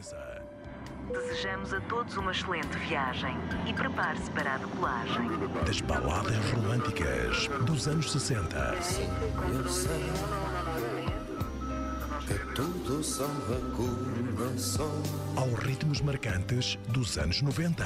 portuguesa. Desejamos a todos uma excelente viagem e prepare-se para a decolagem. Das baladas românticas dos anos 60. Sim, eu sei que tudo são recordações. Aos ritmos marcantes dos anos 90.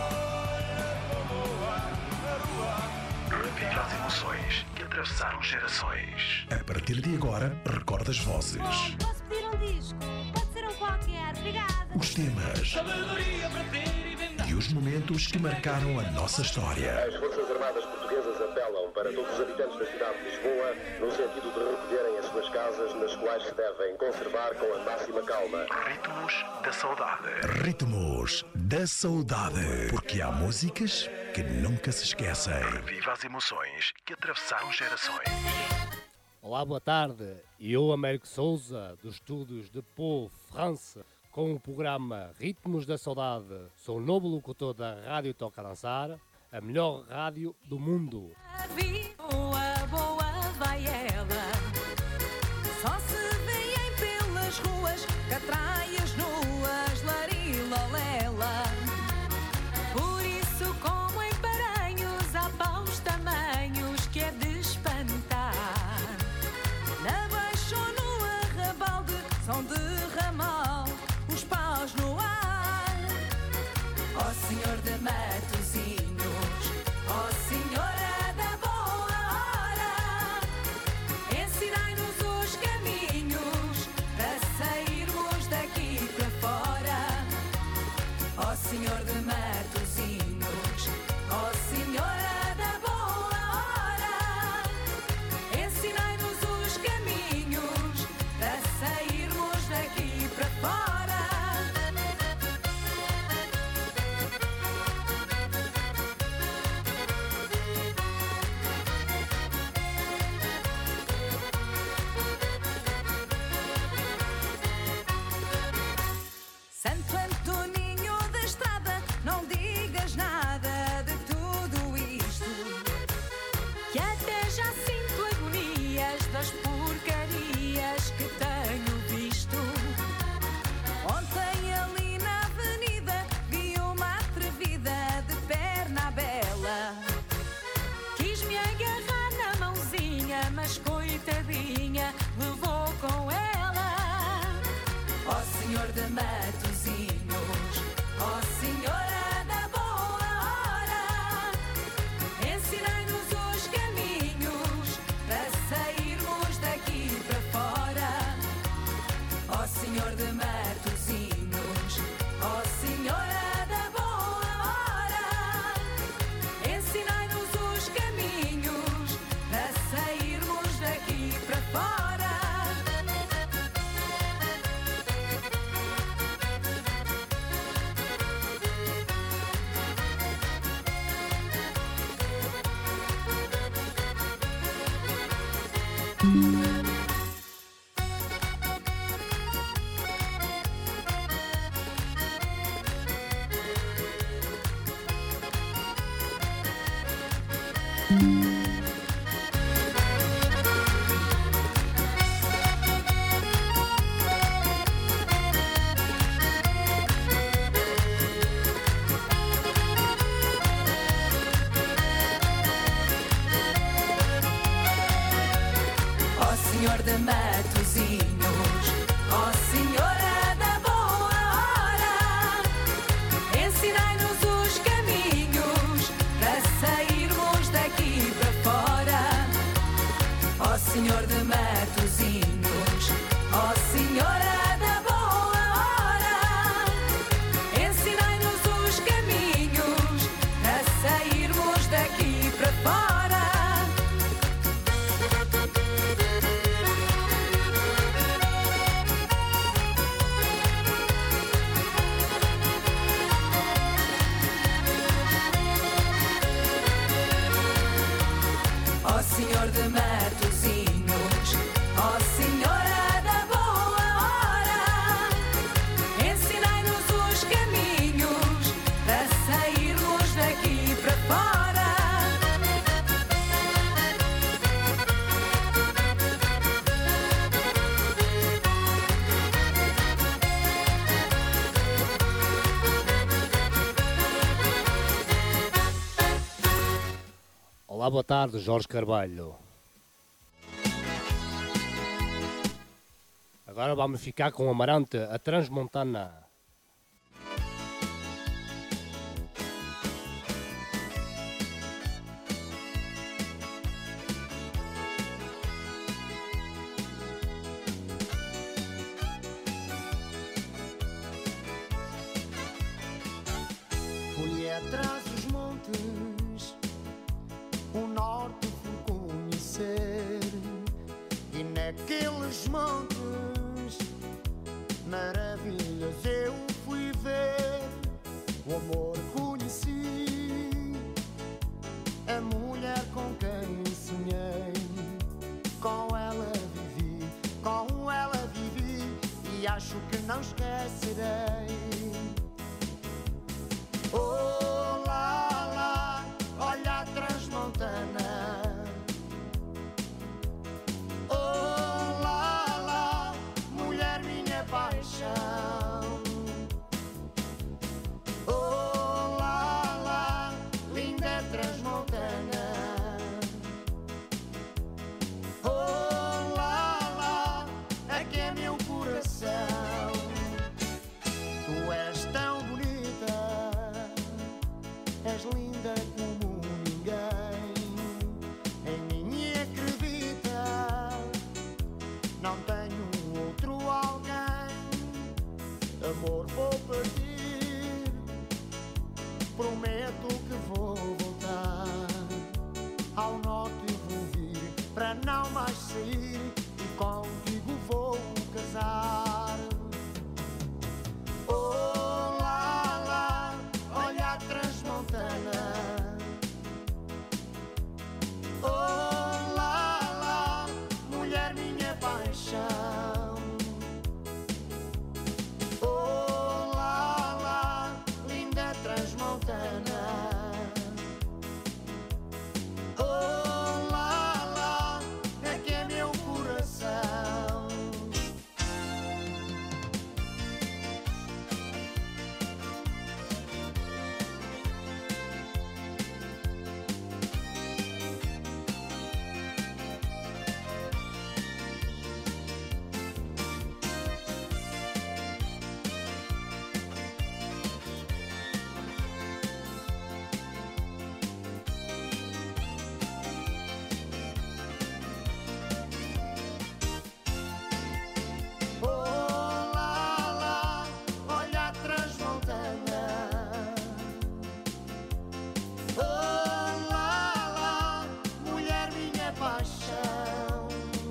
Reviva as emoções que atravessaram gerações. A partir de agora, recorda as vozes. Posso pedir um disco? Pode ser um qualquer, obrigada. Os temas. E os momentos que marcaram a nossa história. As Forças Armadas Portuguesas apelam para todos os habitantes da cidade de Lisboa no sentido de recolherem as suas casas, nas quais se devem conservar com a máxima calma. Ritmos da saudade. Ritmos da saudade. Porque há músicas que nunca se esquecem. Reviva as emoções que atravessaram gerações. Olá, boa tarde. Eu, Américo Souza, dos estúdios de Pau, França, com o programa Ritmos da Saudade. Sou o novo locutor da Rádio Toca a Dançar, a melhor rádio do mundo. Boa vai ela, só se vêem pelas ruas, catraias nuas, larilolela. Por isso, como em Paranhos, há paus tamanhos que é de espantar. Na baixa ou no arrabalde, são de ramal, os paus no ar. Ó Senhor de Matosinhos, ó Senhora da boa hora, ensinai-nos os caminhos para sairmos daqui para fora. Ó Senhor de Matosinhos, ó Senhora da boa hora, ensinai-nos os caminhos para sairmos daqui para fora. Santo Antoninho da Estrada, não digas nada de tudo isto, que até já sinto agonias das porcarias que tenho visto. Ontem ali na avenida vi uma atrevida de perna bela, quis-me agarrar na mãozinha, mas coitadinha levou com ela. Ó Senhor de Matosinhos, ó Senhora da boa hora, ensinai-nos os caminhos para sairmos daqui para fora. Ó Senhor de Matosinhos, ó Senhora da boa hora, ensinai-nos os caminhos para sairmos daqui para fora. Ó Senhor de Matosinhos, ó Senhora da boa hora, ensinai-nos os caminhos para sairmos daqui para fora. Ó Senhor de Matosinhos, ó Senhora da boa hora, ensinai-nos os caminhos para sairmos daqui para fora. Olá, boa tarde, Jorge Carvalho. Agora vamos ficar com Amarante, a Transmontana. Fui atrás dos montes, o norte fui conhecer, e naqueles montes maravilhas eu fui ver. O amor conheci, a mulher com quem sonhei, com ela vivi, e acho que não esquecerei. Oh lá lá, olha a Transmontana. Oh lá lá, mulher minha paixão. Oh lá lá, linda Transmontana. Oh lá lá, aqui é meu coração. Tu és tão bonita, és linda como ninguém. Em mim acredita, não tenho outro alguém. Amor, vou partir, prometo que vou voltar. Ao norte vou vir, para não mais sair, e contigo vou casar. Oh lá lá, olha a Transmontana. Oh lá lá, mulher minha paixão. Oh lá lá, linda Transmontana. Oh lá lá, aqui é meu coração. Oh lá lá, olha a Transmontana. Oh lá lá, mulher minha paixão.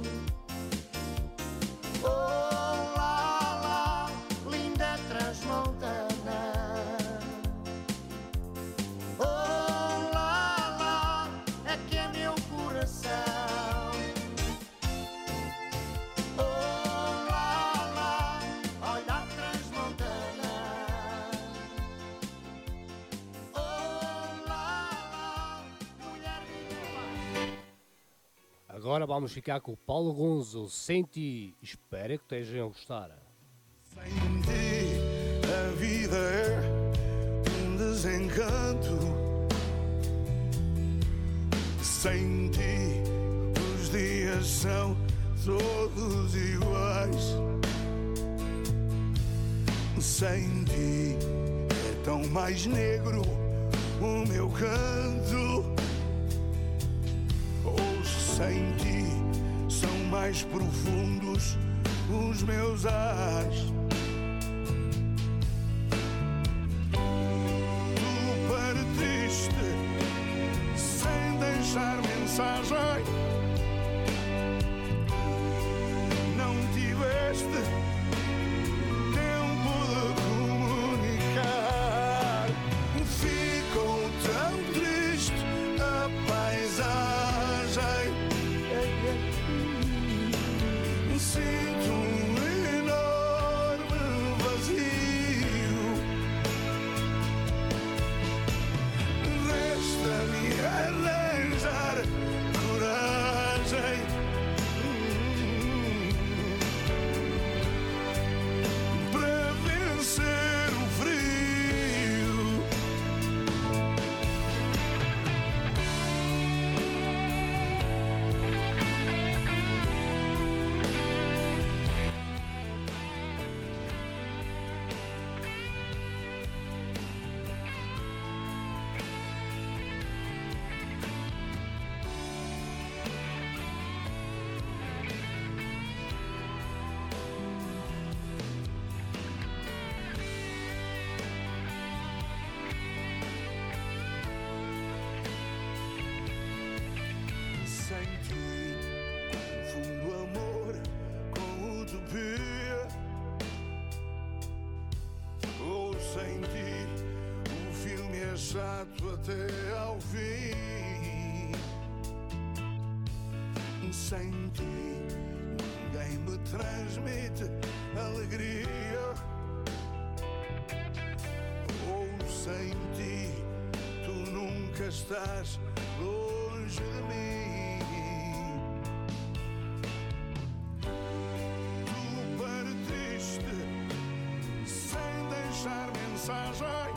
Oh lá lá, linda Transmontana. Oh lá lá, aqui é meu coração. Oh lá lá, olha a Transmontana. Oh lá lá, mulher minha. Agora vamos ficar com o Paulo Gonzo, Sem Ti. Espero que estejam a gostar. Sem ti a vida é um desencanto. Sem ti os dias são todos iguais. Sem ti é tão mais negro o meu canto. Os sem ti são mais profundos os meus ais. Tu partiste sem deixar mensagem. Não tiveste tempo de comunicar. Ficou tão triste a paisagem. Sinto um enorme chato até ao fim. Sem ti ninguém me transmite alegria. Ou sem ti tu nunca estás longe de mim. Tu partiste sem deixar mensagem.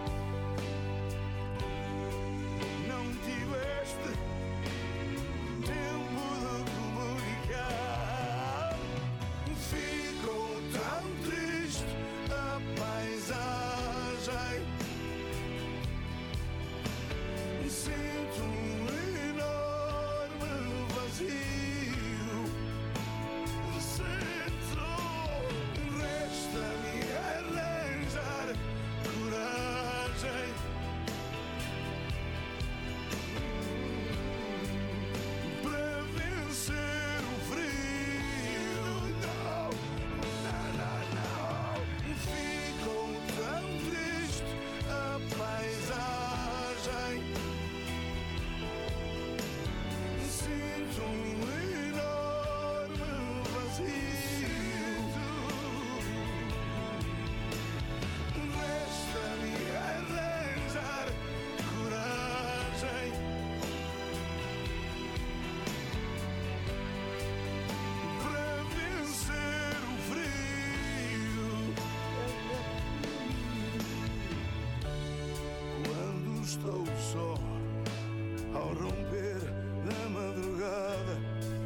Não tiveste tempo de comunicar. Ficou tão triste a paisagem. Sinto um enorme vazio. Sinto, resta-me arranjar coragem para vencer o frio. Não, não, não, não. Ficou tão triste a paisagem. Sinto um enorme vazio. Resta-me arranjar coragem para vencer o frio. Quando estou só ao romper da madrugada,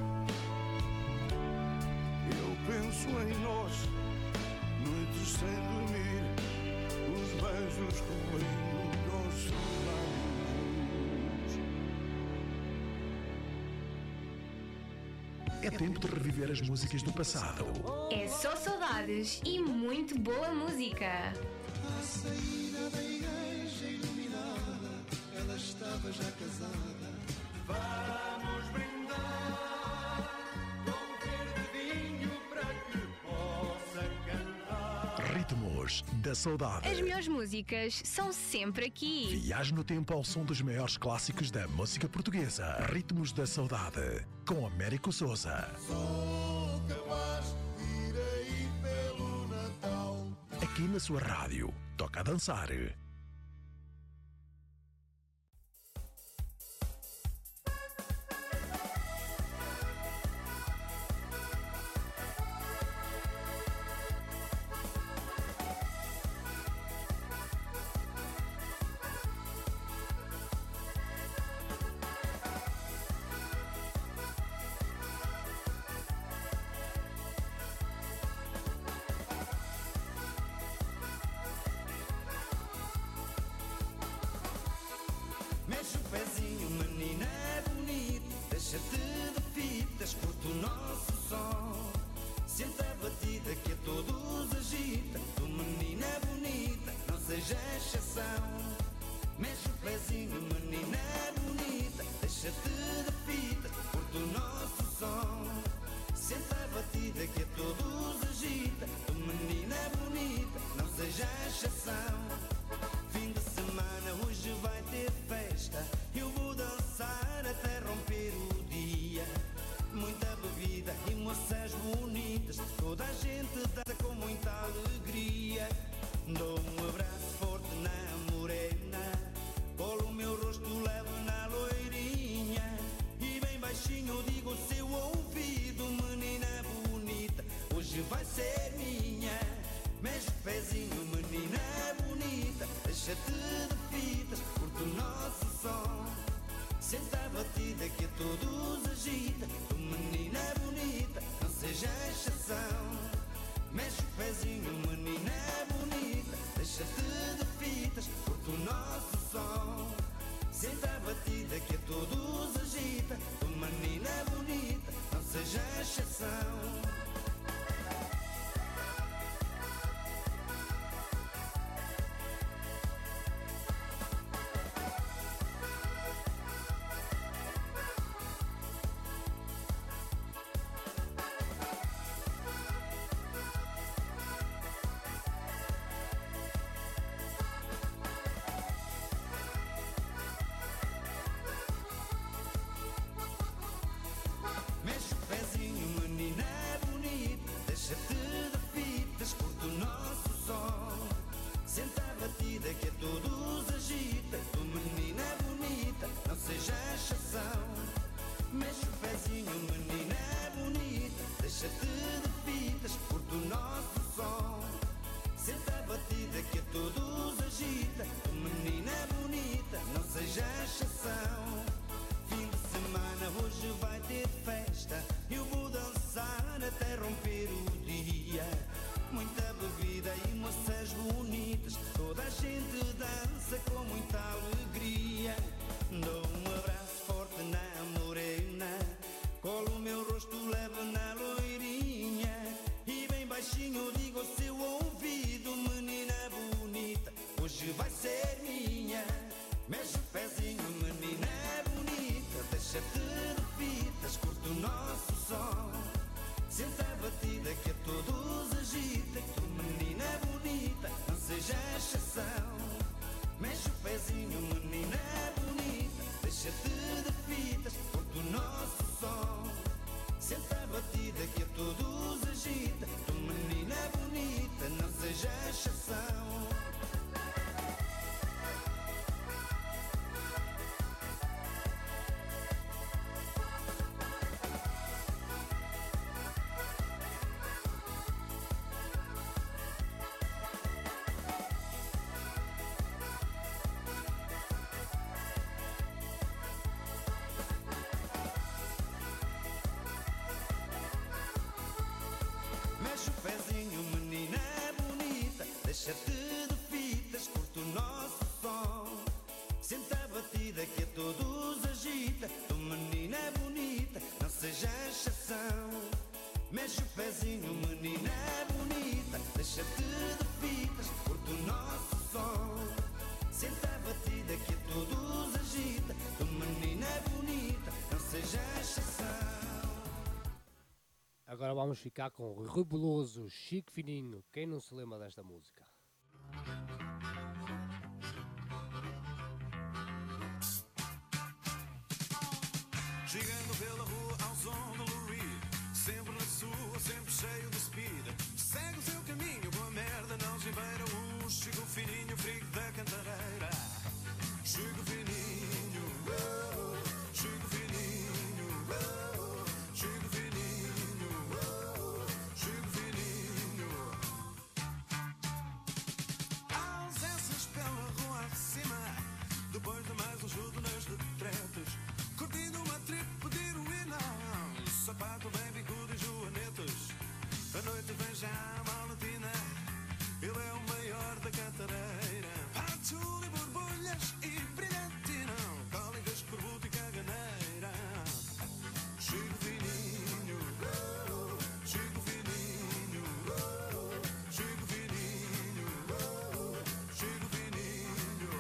eu penso em nós, noites sem dormir, os beijos cobrindo nossos lábios. É tempo de reviver as músicas do passado. É só saudades e muito boa música. À saída da igreja iluminada, ela estava já casada. Vamos brindar com verde vinho para que possa cantar. Ritmos da Saudade. As melhores músicas são sempre aqui. Viaje no tempo ao som dos maiores clássicos da música portuguesa. Ritmos da Saudade, com Américo Souza. Sou capaz de ir aí pelo Natal. Aqui na sua rádio, toca a dançar. Mexe o pezinho, menina é bonito. Deixa-te de fitas, curto o nosso som. Sente a batida que a todos agita. Tu, menina é bonita, não seja exceção. Mexe o pezinho, menina é bonita. Deixa-te de fitas, curto o nosso som. Sente a batida que a todos agita. Tu, menina é bonita, não seja exceção. Fim de semana, hoje vai ter festa. Eu vou dançar até romper o dia. Muita bebida e moças bonitas. Toda a gente dança com muita alegria. Dou um abraço forte na morena. Colo o meu rosto leve na loirinha. E bem baixinho digo ao seu ouvido: menina bonita, hoje vai ser minha. Mexe o pezinho, menina bonita. Deixa-te de fitas, curto o nosso som. Sente a batida que a todos agita. Tu, menina bonita, não seja exceção. Mexe o pezinho, menina bonita. Deixa-te de fitas, curto o nosso som. Sente a batida que a todos agita. Tu, menina bonita, não seja exceção. batida que a todos agita. Tu menina bonita, não seja exceção. Mexe o pezinho, menina bonita, deixa-te de fitas, curta o nosso som. Senta a batida que a todos agita. Tu menina bonita, não seja exceção. Fim de semana hoje vai ter festa. Eu vou dançar até romper o dia. Muita bebida e moças bonitas, toda a gente dança com muita alegria. Dou um abraço forte na morena, colo o meu rosto leve na loirinha e bem baixinho digo ao seu ouvido: menina bonita, hoje vai ser minha. Mexe o pezinho, menina bonita, deixa-te de fitas, curta o nosso som. Senta a batida que a todos agita. Tu menina bonita, não seja exceção. Mexe o pezinho, menina bonita, deixa-te de fitas, curta o nosso som. Senta a batida que a todos agita. Tu menina bonita, não seja exceção. Deixa-te de fitas, curta o nosso som. Senta a batida que a todos agita. Tu menina bonita, não seja exceção. Mexe o pezinho, menina bonita, deixa-te de fitas, curta o nosso som. Senta a batida que a todos agita. Tu menina bonita, não seja exceção. Agora vamos ficar com o Rebeloso, Chico Fininho. Quem não se lembra desta música? Chegando pela rua ao som do Lou Reed, sempre na sua, sempre cheio de speed. Segue o seu caminho, boa merda, não se beira. Chico Fininho, frigo da cantareira. Chico Fininho, Chico Fininho, Chico Fininho, Chico Fininho. Ausências pela rua acima, depois de mais um chuto nas retretes. Curtindo uma trip, pedir o hino, sapato bem bicudo e joanetas. A noite vem já a maletina, ele é o maior da cantareira. Patrulha, borbulhas e brilhantina, cólicas, corbuto e caganeira. Chico Fininho, Chico Fininho, Chico Fininho, Chico Fininho.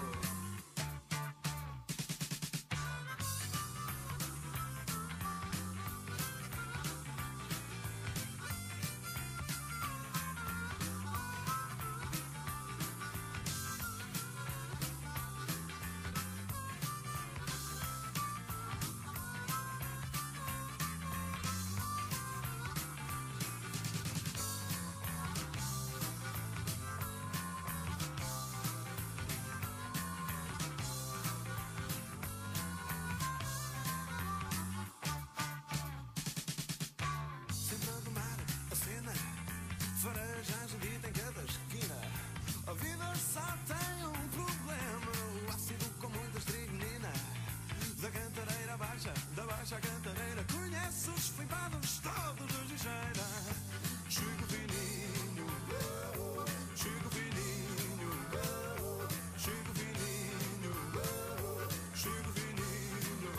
Centro do mar, a cena, farejagem dita em cada esquina. A vida só tem um problema, o ácido com muita estricnina. Da cantareira baixa, da baixa cantareira, conhece os flipados todos de ligeira. Chico Fininho, Chico Fininho, Chico Fininho, Chico Fininho,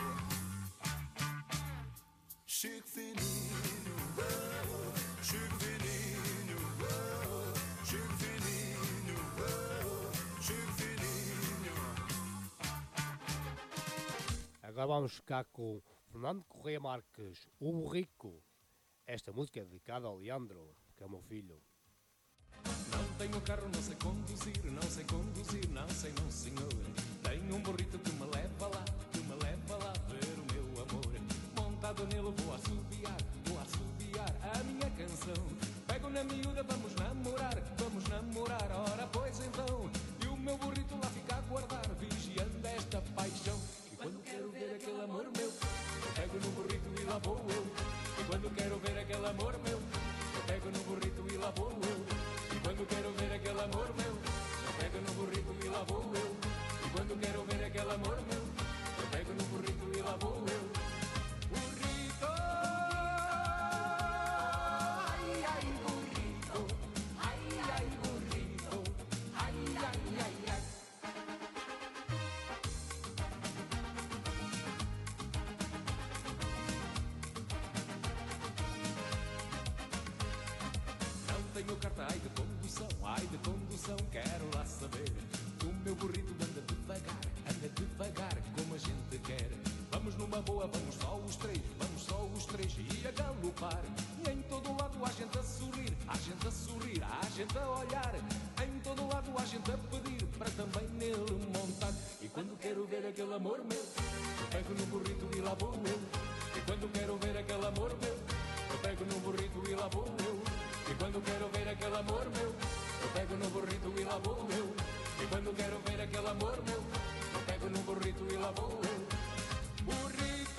Chico Fininho, Chico Fininho, Chico Fininho, Chico Fininho. Agora vamos ficar com Fernando Correia Marques, o Burrico. Esta música é dedicada ao Leandro, que é o meu filho. Não tenho carro, não sei conduzir, não sei conduzir, não sei não senhor. Tenho um burrito que me leva lá ver o meu amor. Montado nele vou assobiar a minha canção. Pego na miúda, vamos namorar, ora pois então. E o tenho carta, ai de condução, quero lá saber. O meu burrito anda devagar, como a gente quer. Vamos numa boa, vamos só os três e a galopar. E em todo lado há gente a sorrir, há gente a olhar. Em todo lado há gente a pedir para também nele montar. E quando quero ver aquele amor meu, eu pego no burrito e lá vou eu. E quando quero ver aquele amor meu, eu pego no burrito e lá vou eu. E quando quero ver aquele amor meu, eu pego no burrito e lá vou eu. E quando quero ver aquele amor meu, eu pego no burrito e lá vou eu. Burrito,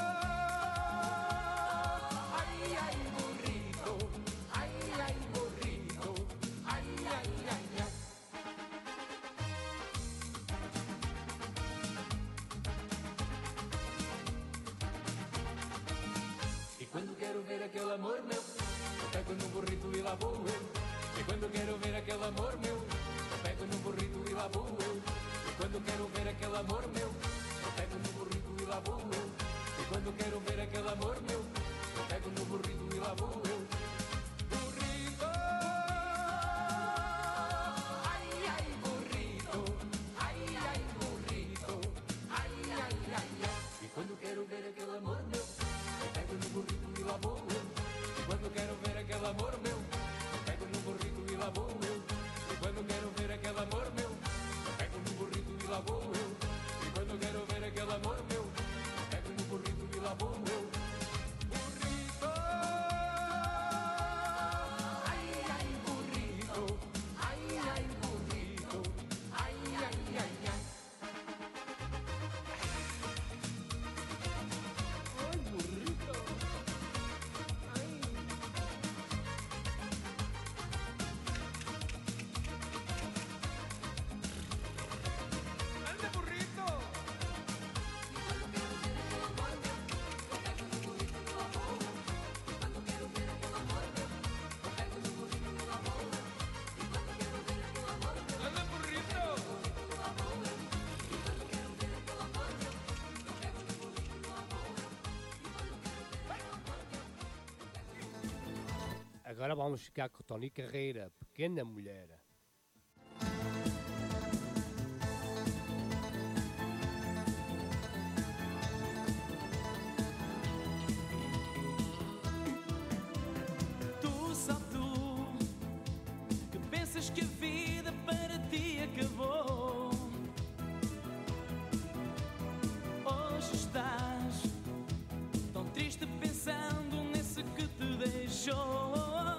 ai, ai, burrito, ai, ai, burrito, ai, ai, ai, ai. E quando quero ver aquele amor meu, eu pego no burrito e lá vou eu. E quando quero ver aquele amor meu, eu pego no burrito e lá vou eu. E quando quero ver aquele amor meu, eu pego no burrito e lá vou eu. E quando quero ver aquele amor meu, eu pego no burrito e lá vou eu. Burrito, ai, ai, burrito, ai, ai, burrito, ai, ai, ai, ai. E quando quero ver aquele amor meu, eu pego no burrito e lá vou eu. E quando quero ver aquele amor meu, eu pego no burrito e lá vou eu. E quando quero ver aquele amor meu, eu pego no burrito e lá vou eu. E quando quero ver aquele amor meu, eu pego no burrito e lá vou eu. Burrito, ai, ai, burrito, ai, ai, burrito, ai, ai, ai, ai. Ai, burrito, ai. ¡Ande, burrito! ¡Ande, burrito! Agora vamos ficar com o Tony Carreira, Pequena Mulher. Tu, só tu, que pensas que a vida para ti acabou. Hoje estás tão triste pensando nesse que te deixou.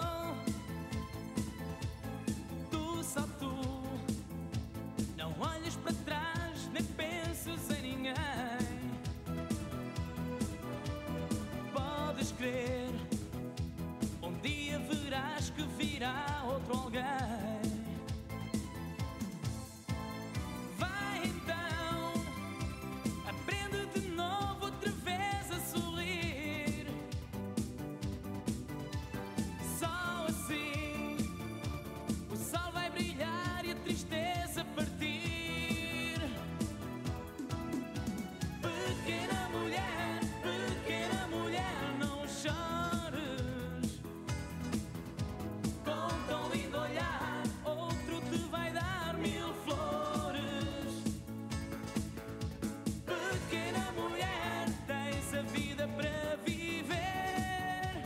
Tu, só tu, não olhas para trás nem pensas em ninguém. Podes crer, um dia verás que virá outro alguém. Vai então, aprende de novo outra vez a sorrir. Só assim o sol vai brilhar e a tristeza partir. Pequena mulher, não chores. Com tão lindo olhar, outro te vai dar mil flores. Pequena mulher, tens a vida para viver.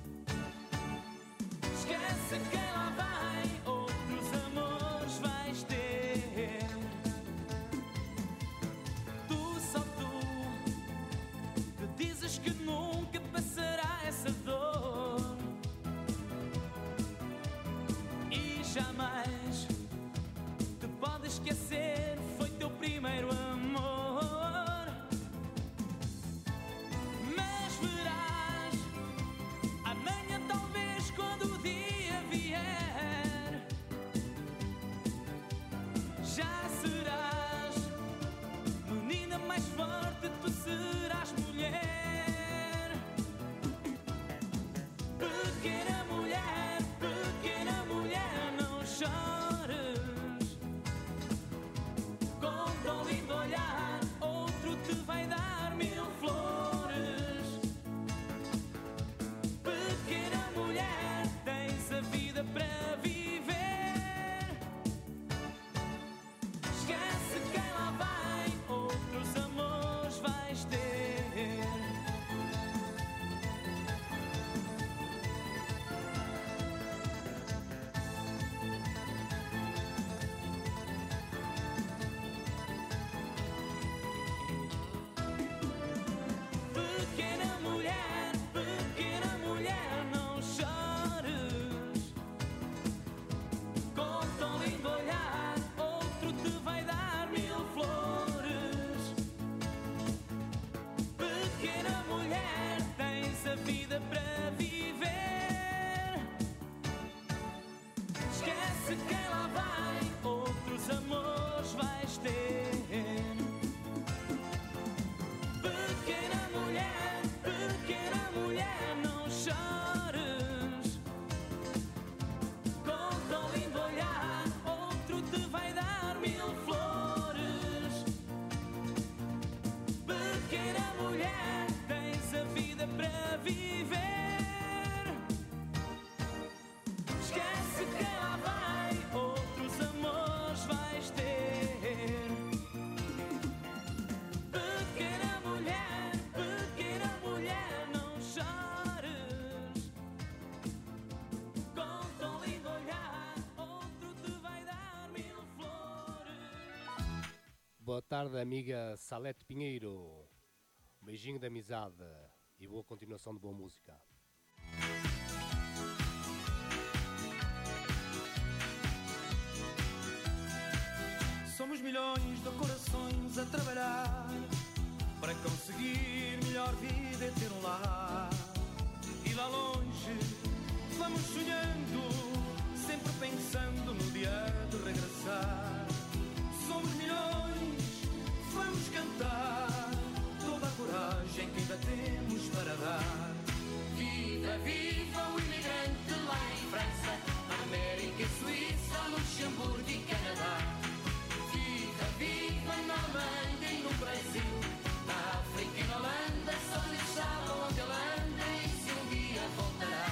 Esquece quem lá vai, outros amores vais ter. Tu, só tu, que dizes que nunca passará essa dor. E jamais te podes esquecer, foi teu primeiro amor. Mas verás, amanhã talvez quando o dia vier, já serás menina mais forte, tu serás mulher. Pequena mulher, não chores. Com tão lindo olhar, outro te vai dar mil flores. Pequena mulher, tens a vida para Boa tarde, amiga Salete Pinheiro. Um beijinho de amizade e boa continuação de boa música. Somos milhões de corações a trabalhar para conseguir melhor vida e ter um lar. E lá longe vamos sonhando, sempre pensando no dia de regressar. Somos milhões, vamos cantar toda a coragem que ainda temos para dar. Viva, viva o imigrante lá em França, na América e Suíça, Luxemburgo e Canadá. Viva, viva na Alemanha e no Brasil, na África e na Holanda, só lhe sabe onde ele anda e se um dia voltará.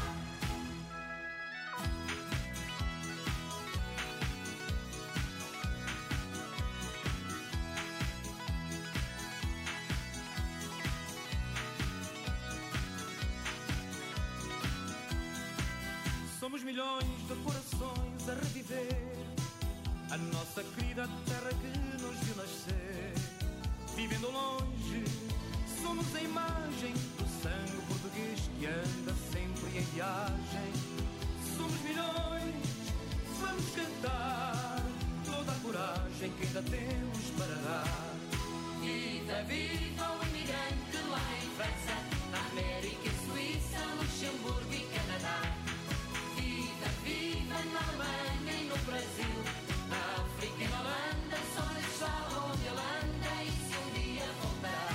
Somos milhões de corações a reviver a nossa querida terra que nos viu nascer. Vivendo longe, somos a imagem do sangue português que anda sempre em viagem. Somos milhões, vamos cantar toda a coragem que ainda temos para dar. Viva, viva o imigrante lá em França, na América e Suíça, Luxemburgo e Canadá. Viva, viva na Alemanha e no Brasil, na África e na Holanda, só lhe sabe onde ele anda e se um dia voltará.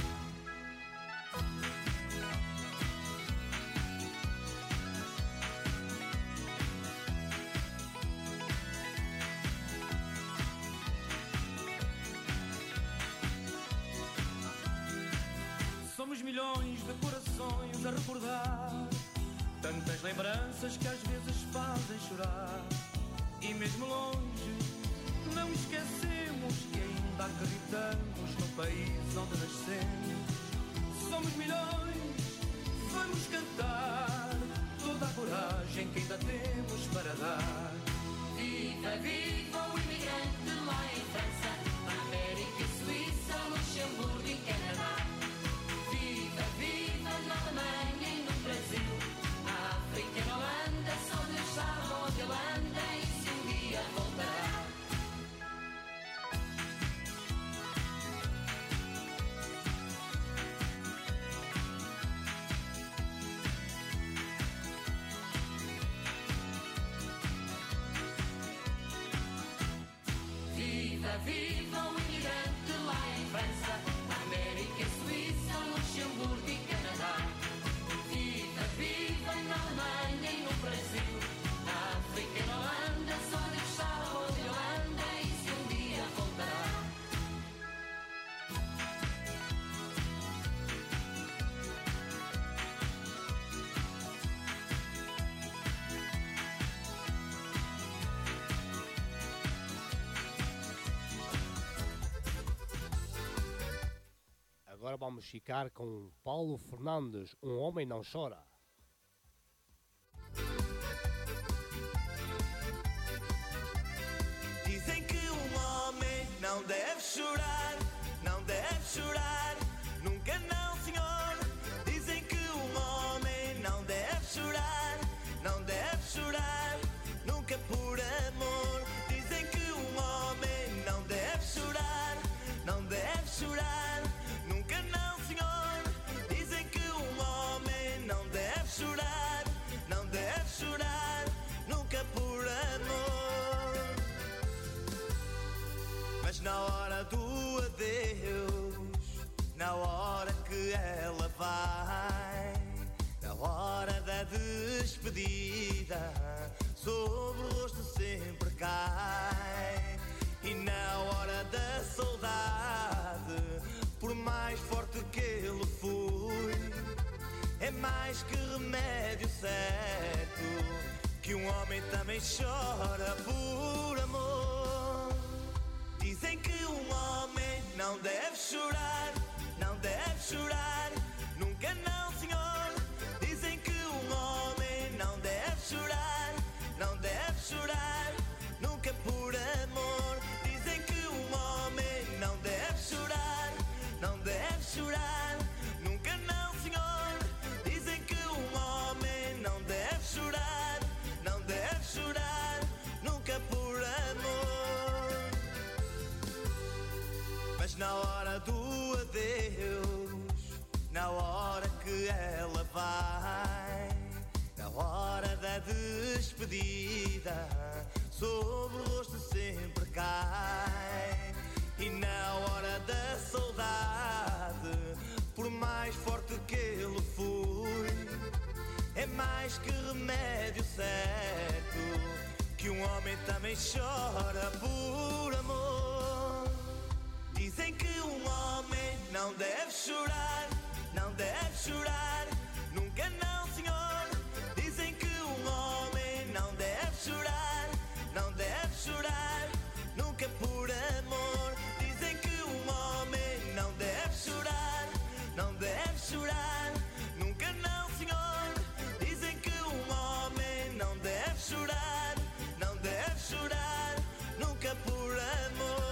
Somos milhões de corações a recordar tantas lembranças que às vezes fazem chorar. E mesmo longe não esquecemos que ainda acreditamos no país onde nascemos. Somos milhões, vamos cantar toda a coragem que ainda temos para dar. Viva, viva o imigrante lá em França, na América e Suíça, Luxemburgo e Canadá. Viva, viva na Alemanha e no Brasil, na África e na Holanda, só Deus sabe onde ele anda e se um dia voltará. Viva, viva o imigrante lá em França, na América e Suíça, Luxemburgo e Canadá. Viva, viva na Alemanha e no Brasil, na África e na Holanda, só Deus sabe onde ele anda e se um dia voltará. Agora vamos ficar com Paulo Fernandes, Um Homem Não Chora. Dizem que um homem não deve chorar, não deve chorar, nunca não, senhor. Dizem que um homem não deve chorar, não deve chorar, nunca por amor. Dizem que um homem não deve chorar, não deve chorar, nunca não, senhor. Dizem que um homem não deve chorar, não deve chorar, nunca por amor. Mas na hora do adeus, na hora que ela vai, na hora da despedida, sobre o rosto sempre cai. E na hora da saudade, por mais forte que ele foi, é mais que remédio certo, que um homem também chora por amor. Dizem que um homem não deve chorar, não deve chorar, nunca não, senhor. Dizem que um homem não deve chorar, não deve chorar, nunca por amor. Dizem que um homem não na hora do adeus, na hora que ela vai, na hora da despedida, sobre o rosto sempre cai. E na hora da saudade, por mais forte que ele foi, é mais que remédio certo, que um homem também chora por amor. Dizem que um homem não deve chorar, não deve chorar, nunca não, senhor. Dizem que um homem não deve chorar, não deve chorar, nunca por amor. Dizem que um homem não deve chorar, não deve chorar, nunca não, senhor. Dizem que um homem não deve chorar, não deve chorar, nunca por amor.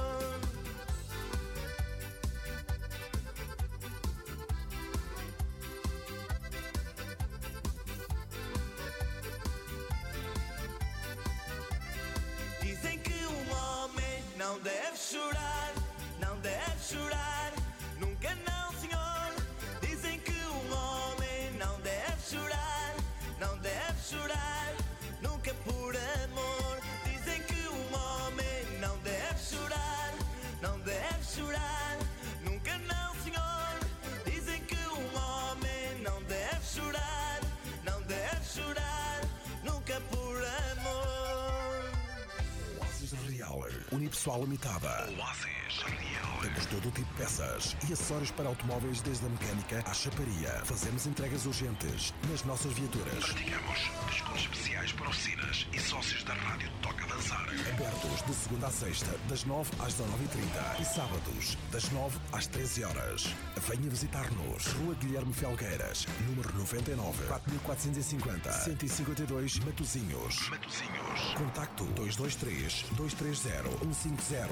Dizem que um homem não deve chorar, não deve chorar, nunca não, senhor. Dizem que um homem não deve chorar, não deve chorar, nunca por amor. Dizem que um homem não deve chorar, não deve chorar, nunca não, senhor. Dizem que um homem não deve chorar, não deve chorar, nunca por amor. Oasis Real, unipessoal limitada. Oasis Real. Temos todo o tipo de peças e acessórios para automóveis, desde a mecânica à chaparia. Fazemos entregas urgentes nas nossas viaturas. Praticamos descontos especiais para oficinas e sócios da Rádio Toca a Dançar. Abertos de segunda a sexta, das 9 às 19h30 e sábados, das 9 às 13 horas. Venha visitar-nos. Rua Guilherme Felgueiras, número 99, 4450, 152, Matosinhos. Contacto 223-230-150.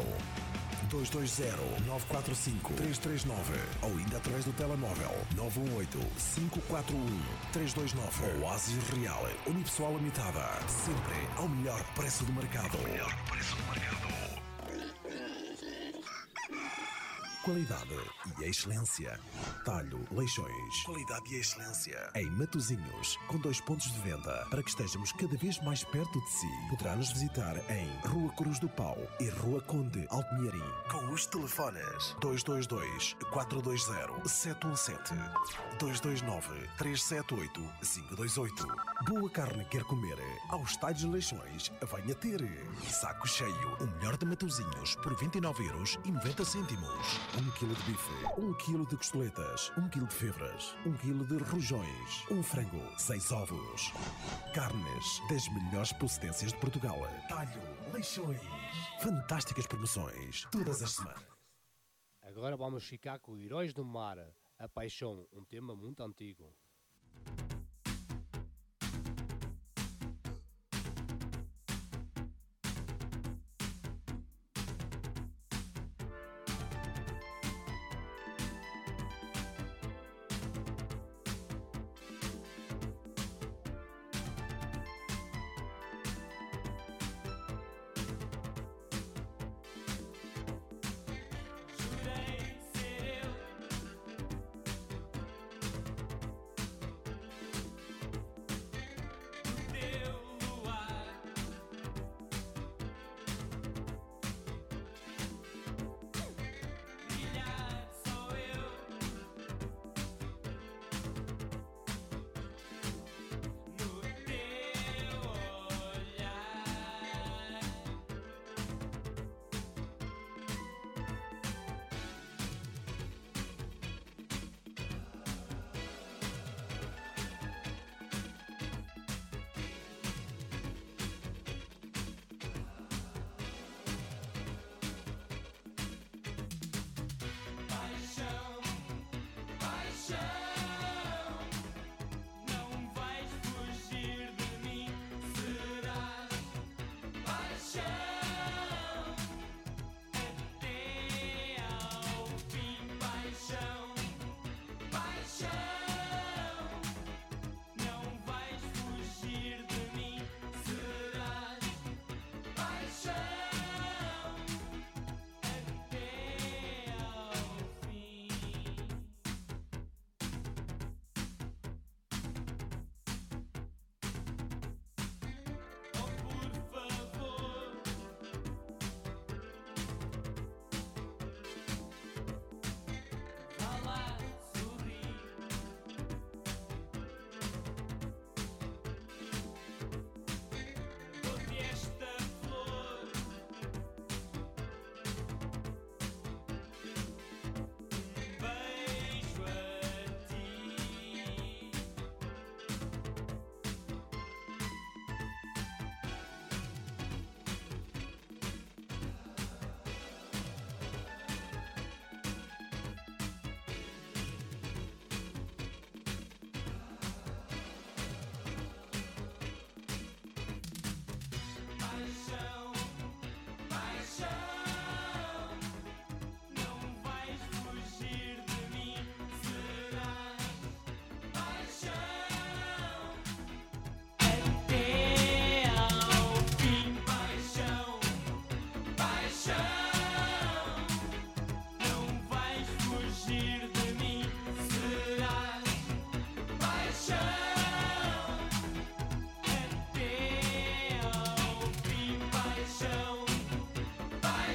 220-945-339 ou ainda através do telemóvel 918-541-329. Oasis Real, unipessoal limitada, sempre ao melhor preço do mercado. Qualidade e excelência. Talho, leixões, qualidade e excelência. Em Matosinhos, com 2 pontos de venda, para que estejamos cada vez mais perto de si. Poderá nos visitar em Rua Cruz do Pau e Rua Conde Altinharim, com os telefones 222-420-717, 229-378-528. Boa carne quer comer? Aos Talhos Leixões, venha ter. Saco cheio, o melhor de Matosinhos, por 29,90€. 1 kg de bife, 1 kg de costeletas, 1 kg de febras, 1 kg de rojões, um frango, 6 ovos. Carnes das melhores procedências de Portugal. Talho, leixões. Fantásticas promoções, todas as semanas. Agora vamos ficar com Heróis do Mar, a Paixão, um tema muito antigo.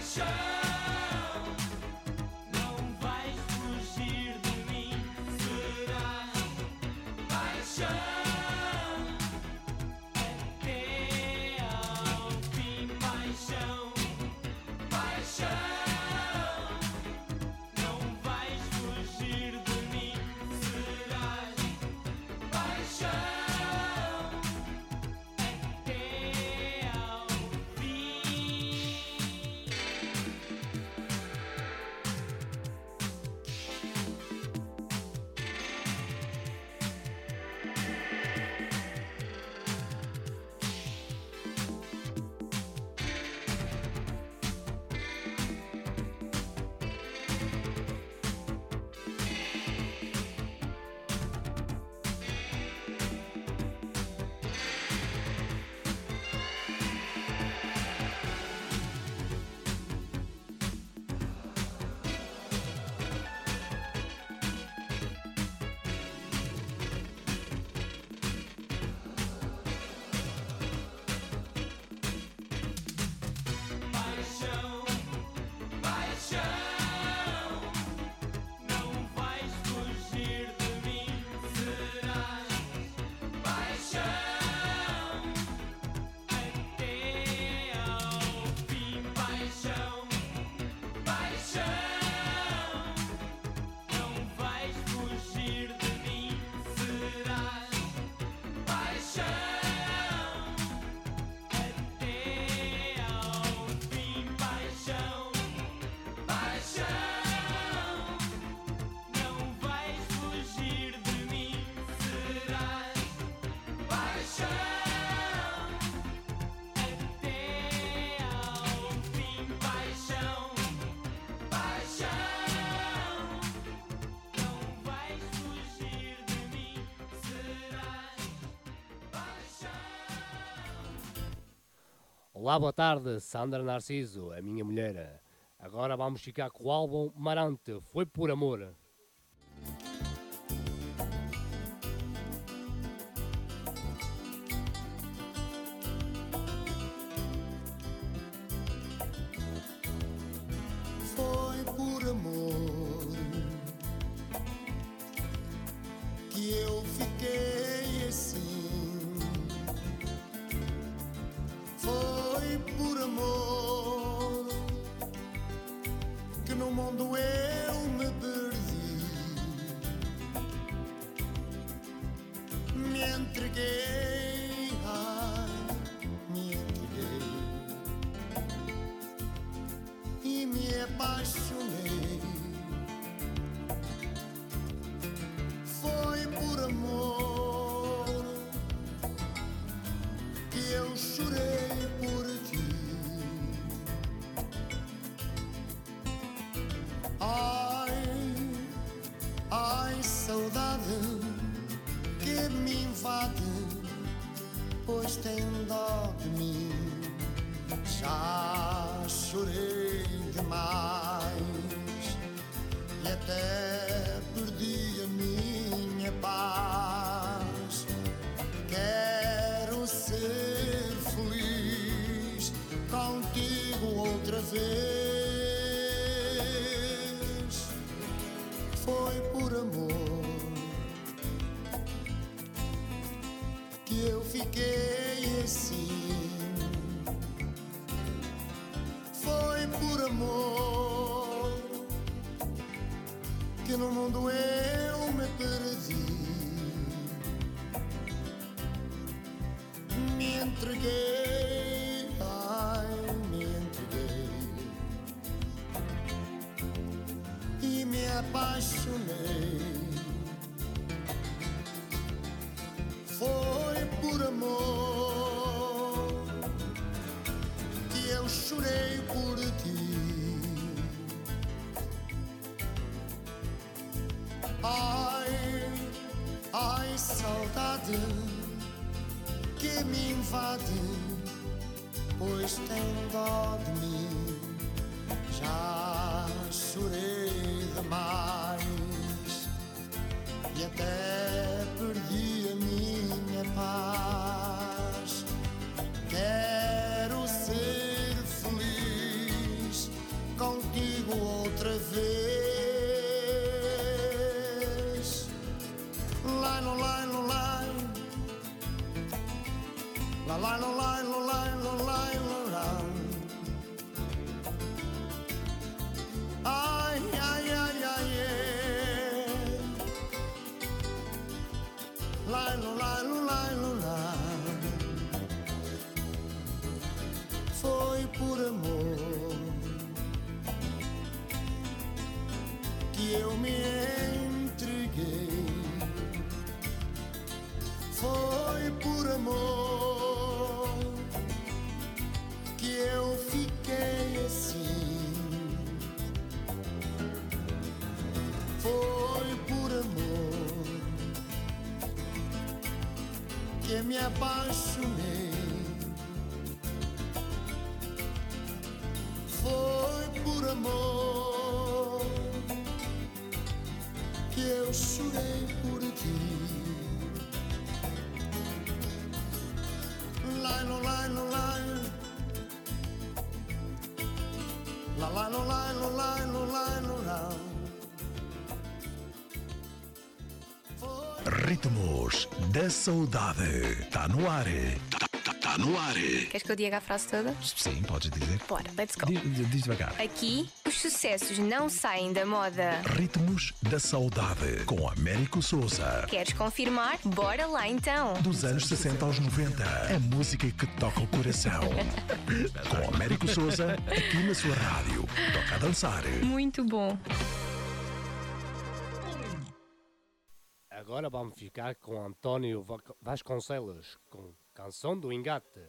Olá, boa tarde, Sandra Narciso, a minha mulher. Agora vamos ficar com o álbum Marante, Foi Por Amor. Foi por amor que eu fiquei assim. Foi por amor que no mundo eu me perdi. Me entreguei, ai, me entreguei e me apaixonei. Foi por amor que eu chorei por ti. Ai, ai, saudade que me invade, pois tem dó de mim. Já chorei demais e até perdi a minha paz. Quero ser feliz contigo outra vez. Foi por amor que eu fiquei assim. Foi por amor que no mundo eu me perdi. Me entreguei, ai, me entreguei e me apaixonei. Foi por amor que eu chorei por ti. Ai, ai, saudade que me invade, pois tem dó de mim. Já chorei demais e até perdi a minha paz. Quero ser feliz contigo outra vez. Lai, no, lai, no, lai. La, la, no, lai, no, lai, no, lai, no, lai. Ai, ai, ai, ai, yeah. Lai, no, lai, no, lai, no, lai. Foi por amor que eu me entreguei. Foi por amor que eu fiquei assim. Foi por amor que me apaixonei. Foi por amor que eu chorei por ti. Lai, no, lai, no, lai. La, la, no, lai, no, lai, no, lai, no, lai. Ritmos da saudade. Tá no ar. Tá no ar. Queres que eu diga a frase toda? Sim, podes dizer. Bora, let's go. Diz devagar. Aqui, os sucessos não saem da moda. Ritmos da saudade com Américo Souza. Queres confirmar? Bora lá então. Dos anos 60 aos 90. A música que toca o coração. Com Américo Souza, aqui na sua rádio. Toca a dançar. Muito bom. Agora vamos ficar com António Vasconcelos, com Canção do Engate.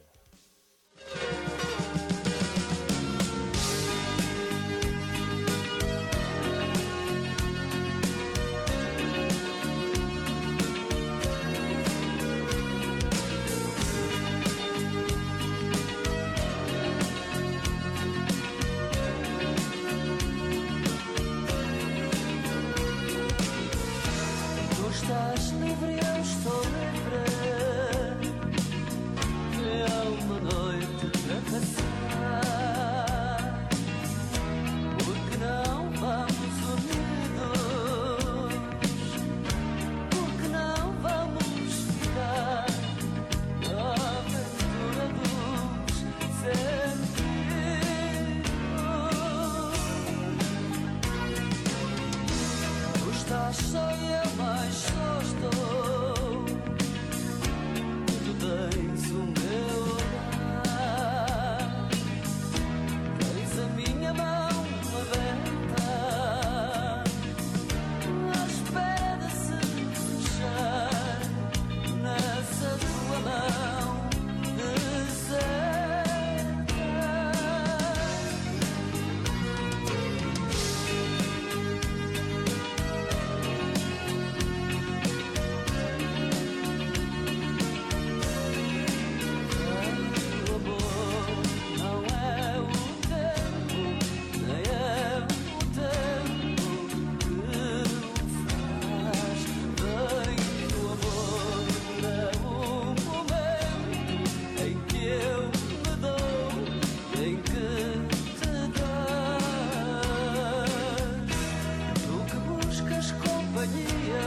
Tu estás livre, eu estou livre. É uma noite para passar. Porque não vamos unidos? Porque não vamos ficar na aventura dos sentidos? Tu estás só e eu mais só estou. Tu tens o meu olhar, tens a minha mão aberta, à espera de se fechar nessa tua mão deserta. O amor não é o tempo, nem é o tempo que o faz bem. O amor é o momento em que eu me dou, em que te das. Tu que buscas companhia,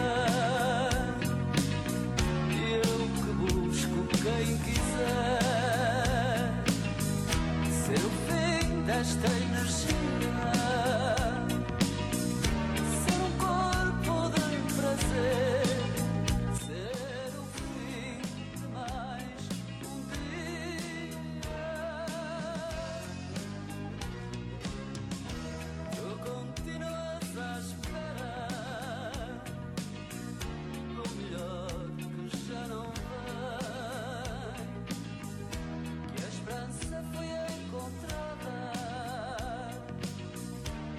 eu que busco quem quiser ser o fim desta energia, ser um corpo de prazer, ser o fim de mais um dia. Tu continuas à espera do melhor que já não vem, que a esperança foi encontrada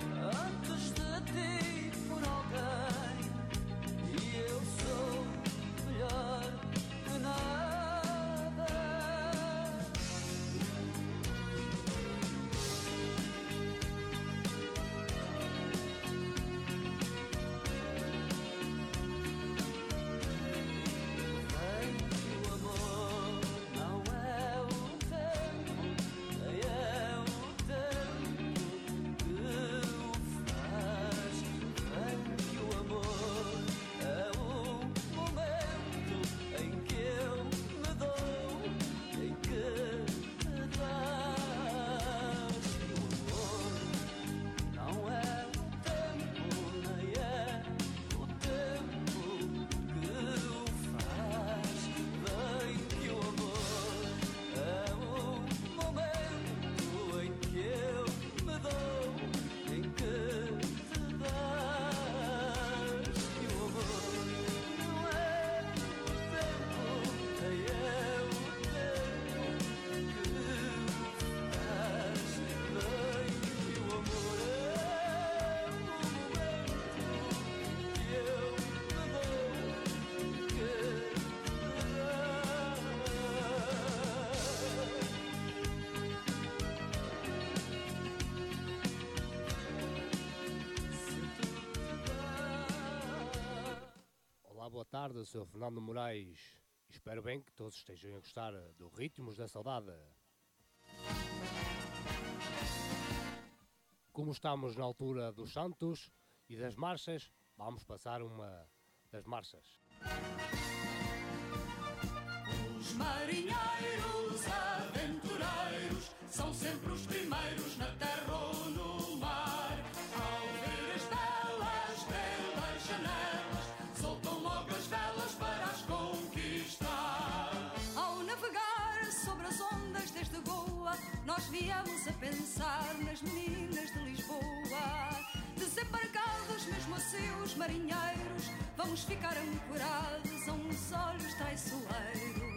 tarde, eu sou Fernando Moraes. Espero bem que todos estejam a gostar do Ritmos da Saudade. Como estamos na altura dos santos e das marchas, vamos passar uma das marchas. Os marinheiros aventureiros são sempre os primeiros na terra ou no mar. Ao ver as velas pelas janelas, soltam logo as velas para as conquistar. Ao navegar sobre as ondas desde Goa, nós viemos a pensar nas meninas de Lisboa. Desembarcados mesmo assim os marinheiros, vamos ficar ancorados a uns olhos traiçoeiros.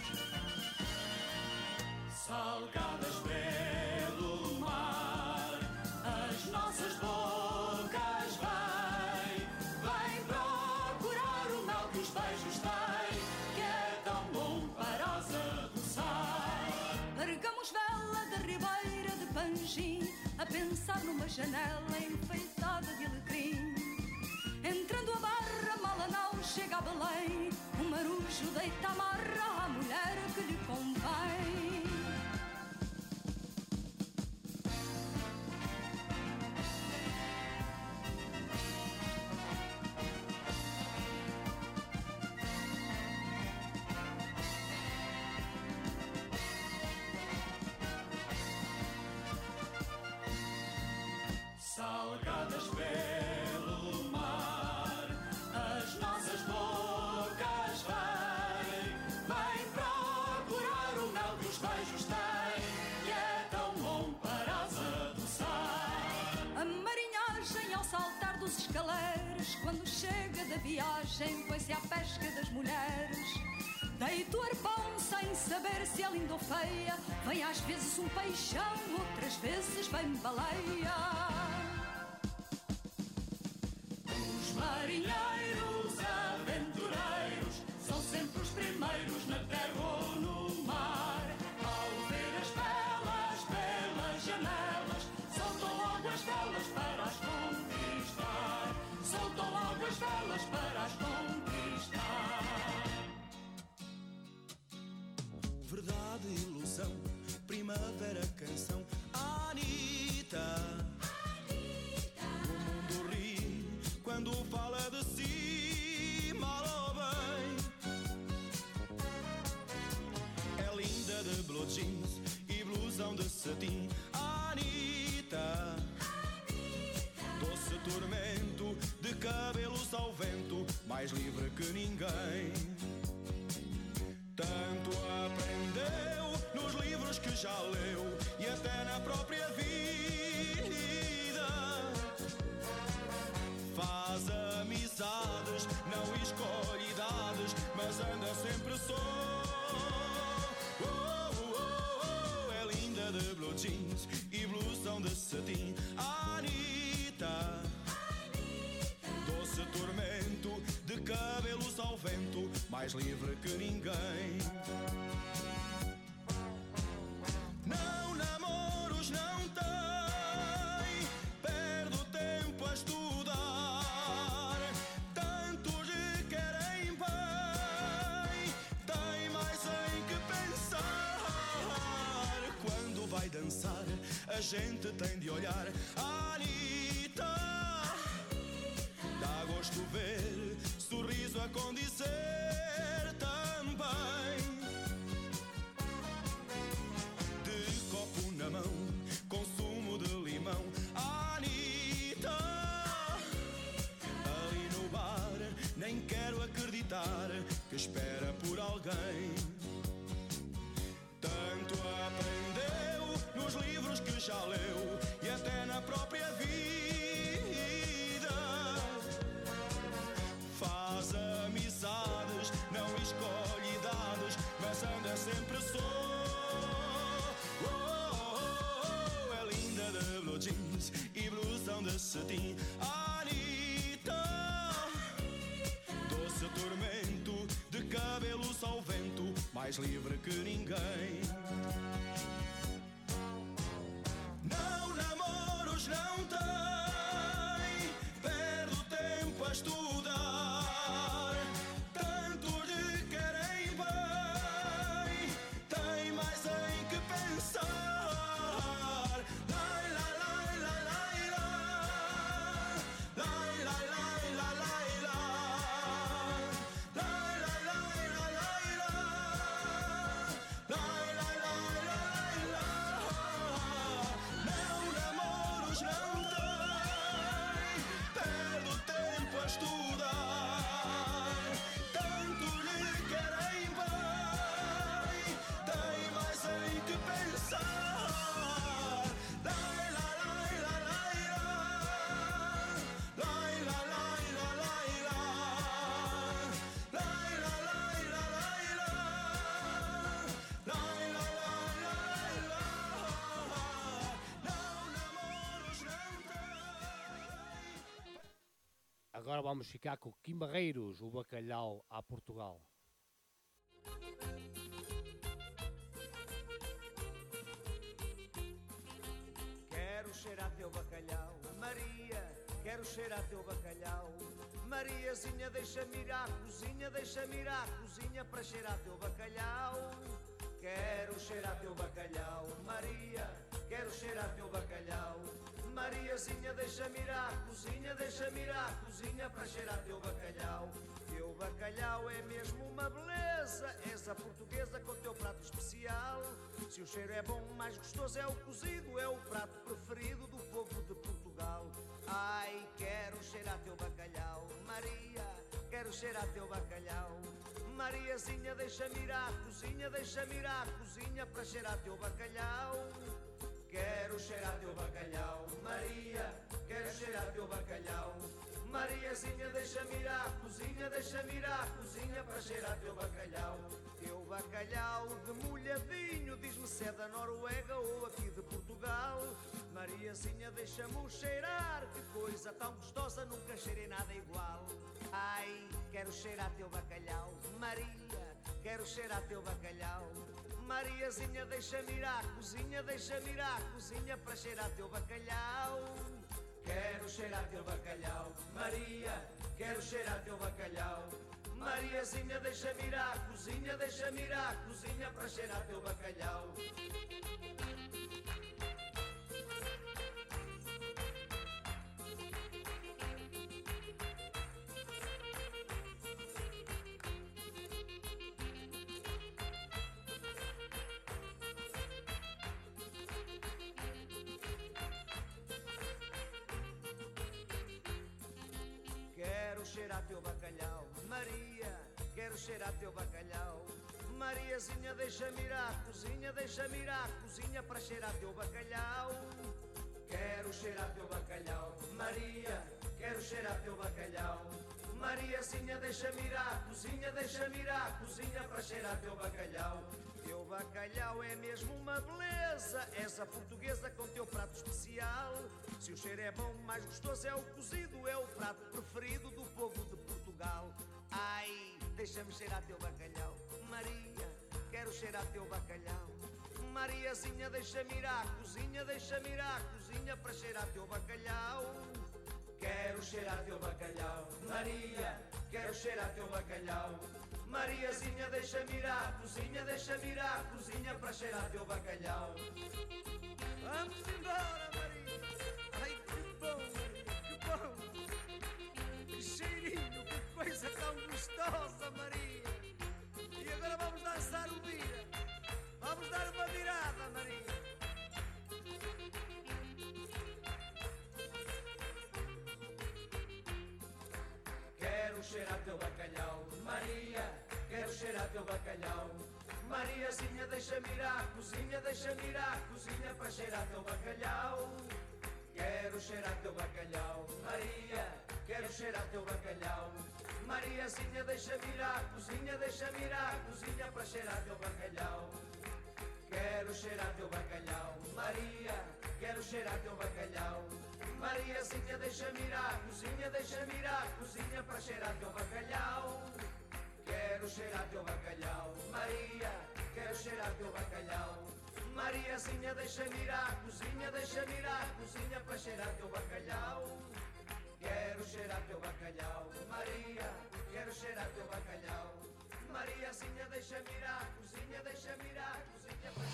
Salgadas pelo mar, as nossas bocas vêm procurar o mel que os beijos têm, que é tão bom para as adoçar. Largamos vela da ribeira de Panjim, a pensar numa janela enfeitada de alecrim. Entrando a barra, mala não chega a Belém, o marujo deita amarra à mulher que lhe convém. Salgadas pelo mar, as nossas bocas vêm procurar o mel que os beijos têm, que é tão bom para as adoçar. A marinhagem ao saltar dos escaleiros, quando chega da viagem, põe-se à pesca das mulheres. Deita o arpão sem saber se é linda ou feia, vem às vezes um peixão, outras vezes vem baleia. Os marinheiros aventureiros são sempre os primeiros na terra ou no mar. Ao ver as velas pelas janelas, soltam logo as velas para as conquistar. Soltam logo as velas para as conquistar. Verdade, ilusão, primavera, canção. Anitta, o mundo ri quando fala de si, mal ou bem. É linda de blue jeans e blusão de cetim. Anitta, doce tormento de cabelos ao vento, mais livre que ninguém. Tanto aprendeu nos livros que já leu e até na própria vida. Faz amizades, não escolhe idades, mas anda sempre só. É linda de blue jeans e blusão de cetim. Anitta, doce tormento de cabelos ao vento, mais livre que ninguém. Não namoros, não tem, perde o tempo a estudar. Tantos lhe querem bem, tem mais em que pensar. Quando vai dançar, a gente tem de olhar. Anitta, dá gosto ver sorriso a condizer também. De copo na mão, consumo de limão. Anitta, ali no bar, nem quero acreditar que espera por alguém. Tanto aprendeu nos livros que já leu e até na própria vida. Faz amizades, não escolhe idades, mas anda sempre só. É linda de blue jeans e blusão de cetim. Anitta, doce tormento de cabelos ao vento, mais livre que ninguém. Não namoros, não tem, perde o tempo a estudar. agora vamos ficar com Kim Barreiros, o bacalhau a Portugal. Quero cheirar teu bacalhau, Maria, quero cheirar teu bacalhau. Mariazinha, deixa-me ir à cozinha, deixa-me ir à cozinha para cheirar teu bacalhau. Quero cheirar teu bacalhau, Maria, quero cheirar teu bacalhau. Mariazinha, deixa-me ir à cozinha, deixa-me ir à cozinha para cheirar teu bacalhau. Teu bacalhau é mesmo uma beleza, és a portuguesa com teu prato especial. Se o cheiro é bom, mais gostoso é o cozido, é o prato preferido do povo de Portugal. Ai, quero cheirar teu bacalhau, Maria, quero cheirar teu bacalhau. Mariazinha, deixa-me ir à cozinha, deixa-me ir à cozinha para cheirar teu bacalhau. Quero cheirar teu bacalhau, Maria, quero cheirar teu bacalhau. Mariazinha, deixa-me ir à cozinha, deixa-me ir à cozinha para cheirar teu bacalhau. Teu bacalhau de molhadinho, diz-me se é da Noruega ou aqui de Portugal. Mariazinha, deixa-me cheirar, que coisa tão gostosa, nunca cheirei nada igual. Ai, quero cheirar teu bacalhau, Maria, quero cheirar teu bacalhau. Mariazinha, deixa-me ir à cozinha, deixa-me ir à cozinha para cheirar teu bacalhau. Quero cheirar teu bacalhau, Maria, quero cheirar teu bacalhau. Mariazinha, deixa-me ir à cozinha, deixa-me ir à cozinha para cheirar teu bacalhau. Quero cheirar teu bacalhau, Maria, quero cheirar teu bacalhau. Mariazinha, deixa-me ir à cozinha, deixa-me ir à cozinha para cheirar teu bacalhau. Quero cheirar teu bacalhau, Maria, quero cheirar teu bacalhau. Mariazinha, deixa-me ir à cozinha, deixa-me ir à cozinha para cheirar teu bacalhau. Teu bacalhau é mesmo uma beleza, és a portuguesa com teu prato especial. Se o cheiro é bom, mais gostoso é o cozido, é o prato preferido do povo de Portugal. Ai, deixa-me cheirar teu bacalhau, Maria, quero cheirar teu bacalhau. Mariazinha, deixa-me ir à cozinha, deixa-me ir à cozinha para cheirar teu bacalhau. Quero cheirar teu bacalhau, Maria, quero cheirar teu bacalhau. Mariazinha, deixa-me ir à cozinha, deixa-me ir à cozinha para cheirar teu bacalhau. Vamos embora, Maria. Ai, que bom, Maria, que bom. Que cheirinho, que coisa tão gostosa, Maria. E agora vamos dançar o dia. Vamos dar uma virada, Maria. Quero cheirar teu bacalhau, Maria, quero cheirar teu bacalhau. Mariazinha, deixa-me ir à cozinha, deixa-me ir à cozinha para cheirar teu bacalhau. Quero cheirar teu bacalhau, Maria, quero cheirar teu bacalhau. Mariazinha, deixa-me ir à cozinha, deixa-me ir à cozinha para cheirar teu bacalhau. Quero cheirar teu bacalhau, Maria, quero cheirar teu bacalhau. Mariazinha, deixa-me ir à cozinha, deixa-me ir à cozinha para cheirar teu bacalhau. Quero cheirar teu bacalhau, Maria, quero cheirar teu bacalhau. Mariazinha, deixa-me ir à cozinha, deixa-me ir à cozinha para cheirar teu bacalhau. Quero cheirar teu bacalhau, Maria, quero cheirar teu bacalhau. Mariazinha, deixa-me ir à cozinha, deixa-me ir à cozinha para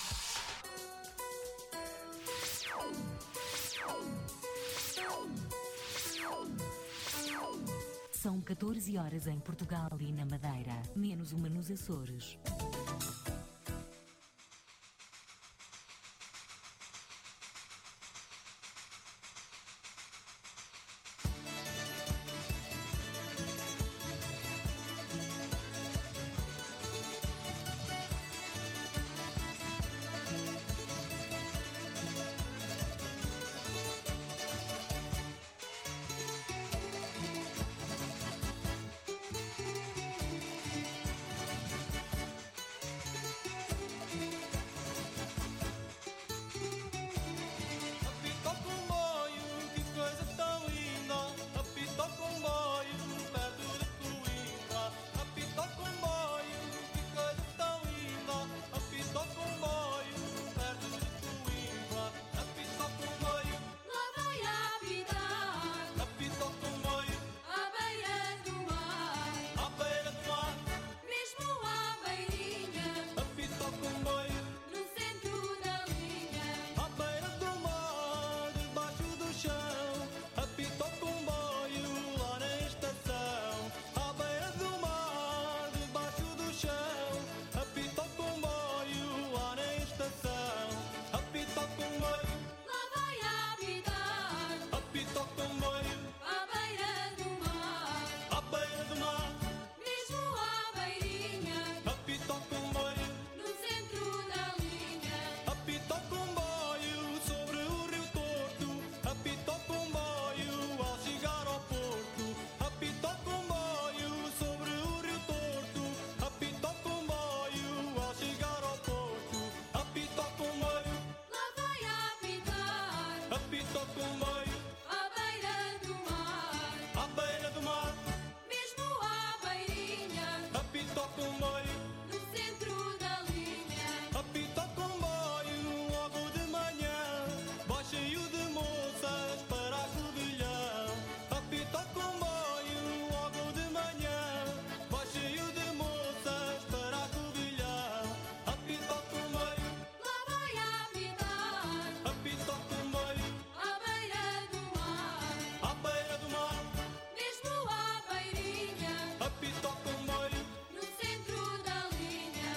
São 14 horas em Portugal e na Madeira, menos uma nos Açores. apita o comboio à beira do mar, à beira do mar, mesmo à beirinha, apita o comboio, no centro da linha, apita o comboio logo de manhã, vai cheio de moças para a Covilhã. Apita o comboio logo de manhã, vai cheio de moças para a Covilhã. Apita o comboio, lá vai apitar, apita o comboio, à beira do mar, à beira do mar, mesmo à beirinha, apita o comboio, no centro da linha.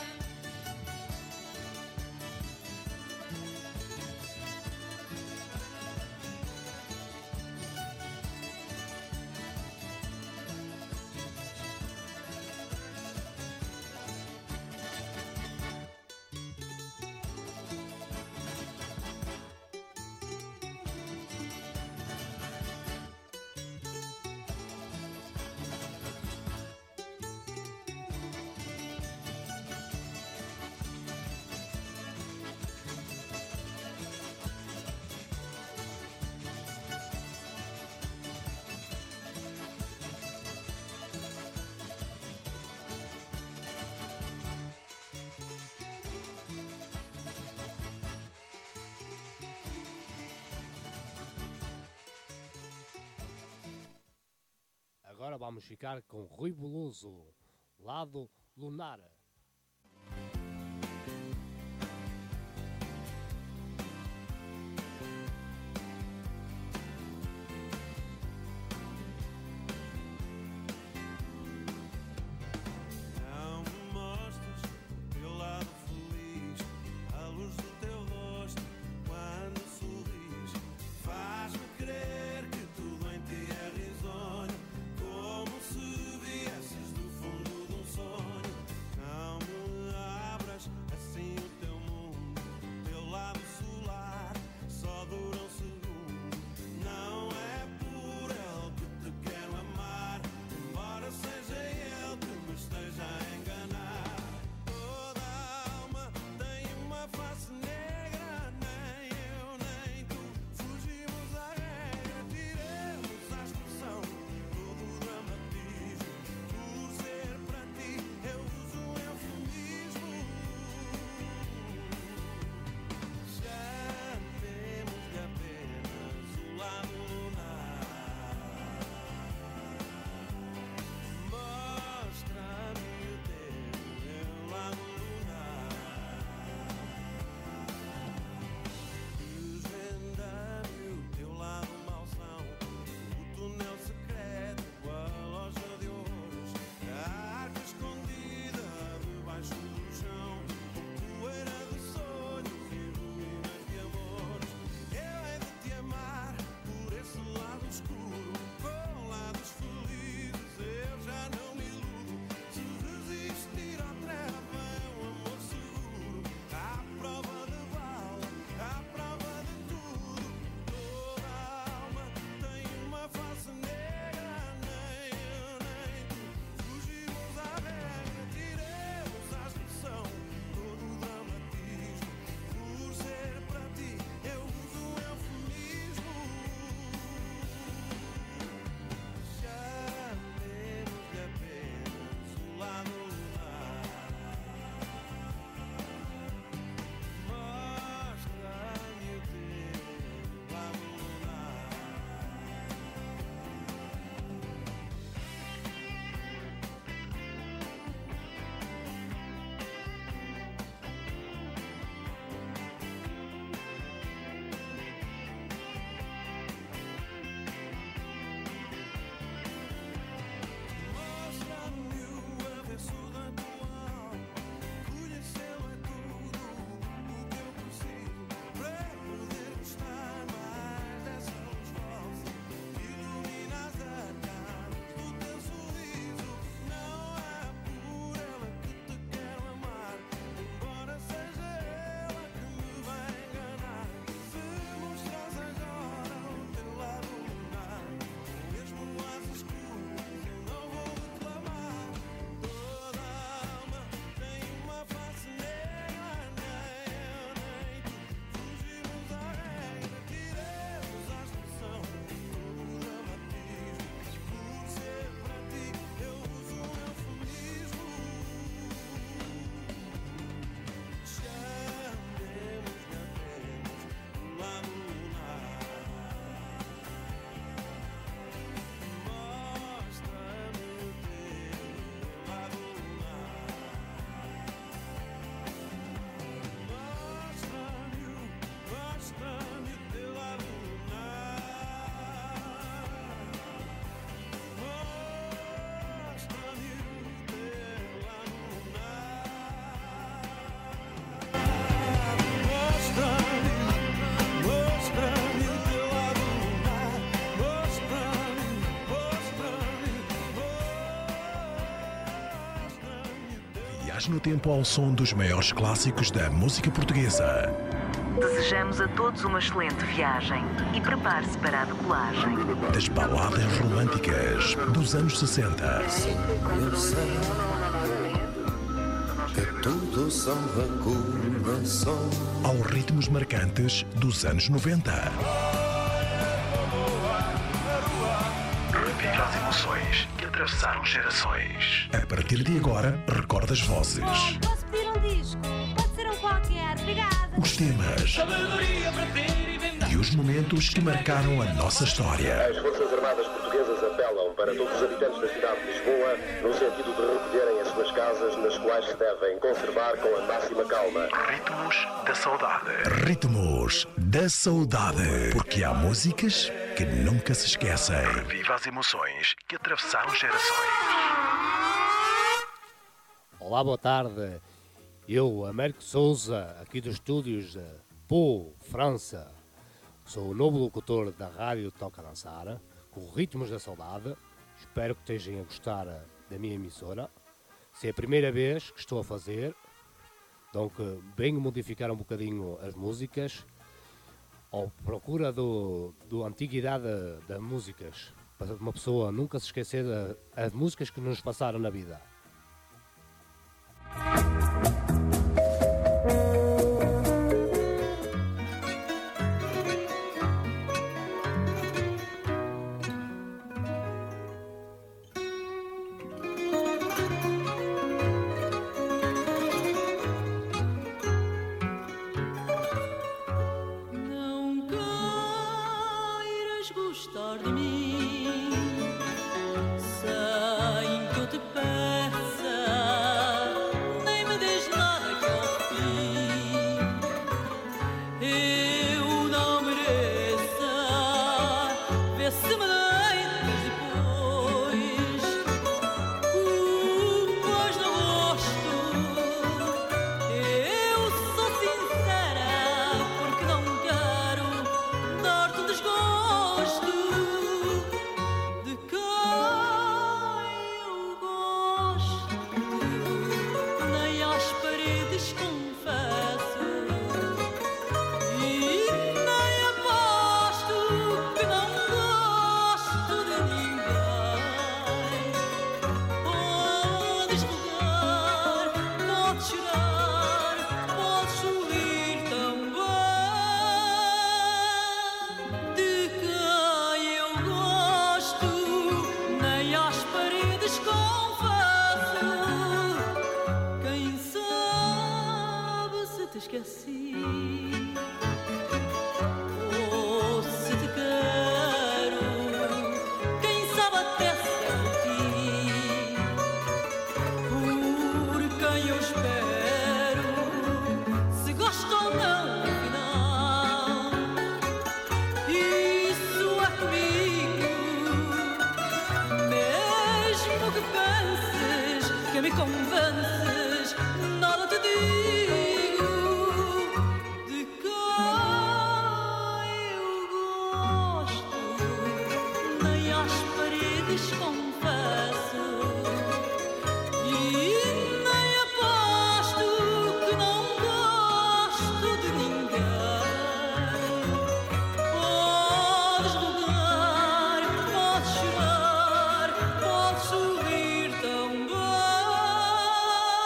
Agora vamos ficar com Rui Veloso, Lado Lunar. Não me mostres o teu lado feliz, a luz do teu rosto quando sorris. Faz-me crer que tudo em ti é risonho, como se viesses do fundo de um sonho. Viaje no tempo ao som dos maiores clássicos da música portuguesa. Desejamos a todos uma excelente viagem e prepare-se para a decolagem. Das baladas românticas dos anos 60. Eu sei que tudo são recordações. Aos ritmos marcantes dos anos 90. Reviva as emoções que atravessaram gerações. A partir de agora, recorda as vozes. Posso pedir um disco? Pode ser um qualquer, obrigada. Os temas e os momentos que marcaram a nossa história. As Forças Armadas Portuguesas apelam para todos os habitantes da cidade de Lisboa no sentido de recolherem as suas casas, nas quais se devem conservar com a máxima calma. Ritmos da saudade. Ritmos da saudade. Porque há músicas que nunca se esquecem. Reviva as emoções que atravessaram gerações. Olá, boa tarde. Eu, Américo Souza, aqui dos estúdios de Pau, França. Sou o novo locutor da Rádio Toca Dançar, com Ritmos da Saudade. Espero que estejam a gostar da minha emissora. Se é a primeira vez que estou a fazer, então que venho modificar um bocadinho as músicas, à procura do antiguidade das músicas, para uma pessoa nunca se esquecer das músicas que nos passaram na vida. Gostar de mim sem que eu te peça, nem me des nada que ao fim eu não mereça. Vê se me deitas depois, pois não gosto. Eu sou sincera porque não quero dar-te um desgosto. De quem eu gosto, nem às paredes confesso, e nem aposto que não gosto de ninguém. Podes rogar, podes chorar, podes sorrir também. De quem eu gosto, nem às paredes confesso. Quem sabe se te esqueci, ou se te quero. Quem sabe até senti por quem eu espero. Se gosto ou não, afinal, isso é comigo. Mesmo que penses que me convences, nada te digo. De quem eu gosto, nem às paredes confesso, e nem aposto que não gosto de ninguém. Podes rogar, podes chorar, podes sorrir também.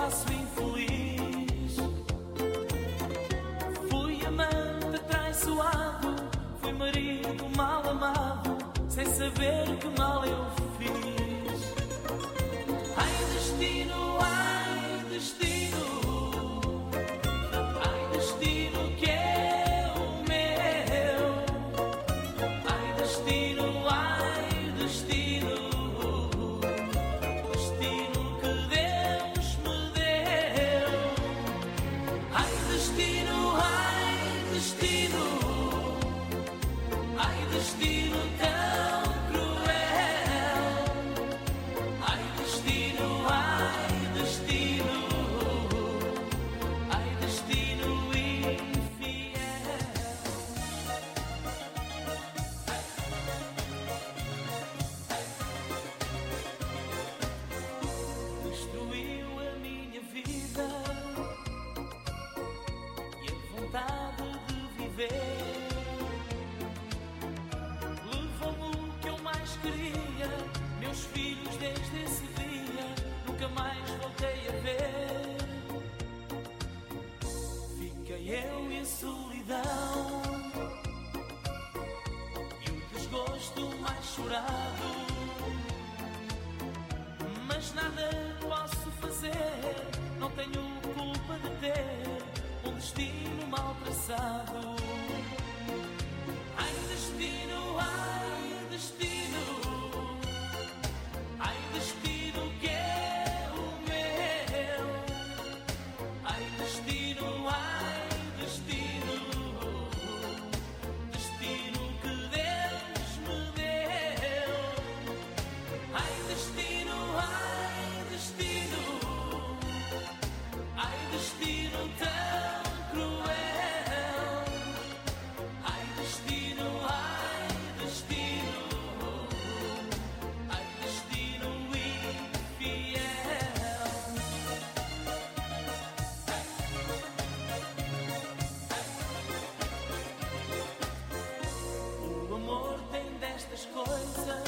faço infeliz. Fui amante traiçoado, fui marido mal amado, sem saber que mal eu fiz. Ai destino, ai destino, ai destino que é o meu. Ai destino, ai destino, destino que Deus me deu. Ai destino, ai destino, ai destino tão cruel. Ai destino, ai destino, ai destino infiel. Destruiu a minha vida e a vontade de viver. Levou-me o que eu mais queria, meus filhos desde esse dia nunca mais voltei a ver. Fiquei eu e a solidão e o desgosto mais chorado. Mas nada posso fazer, não tenho culpa de ter um destino mal traçado. Ai destino, ai destino, ai destino que é o meu. Ai destino, destino que Deus me deu. Ai destino, ai destino tão cruel. Ai destino, ai destino, ai destino infiel. O amor tem destas coisas,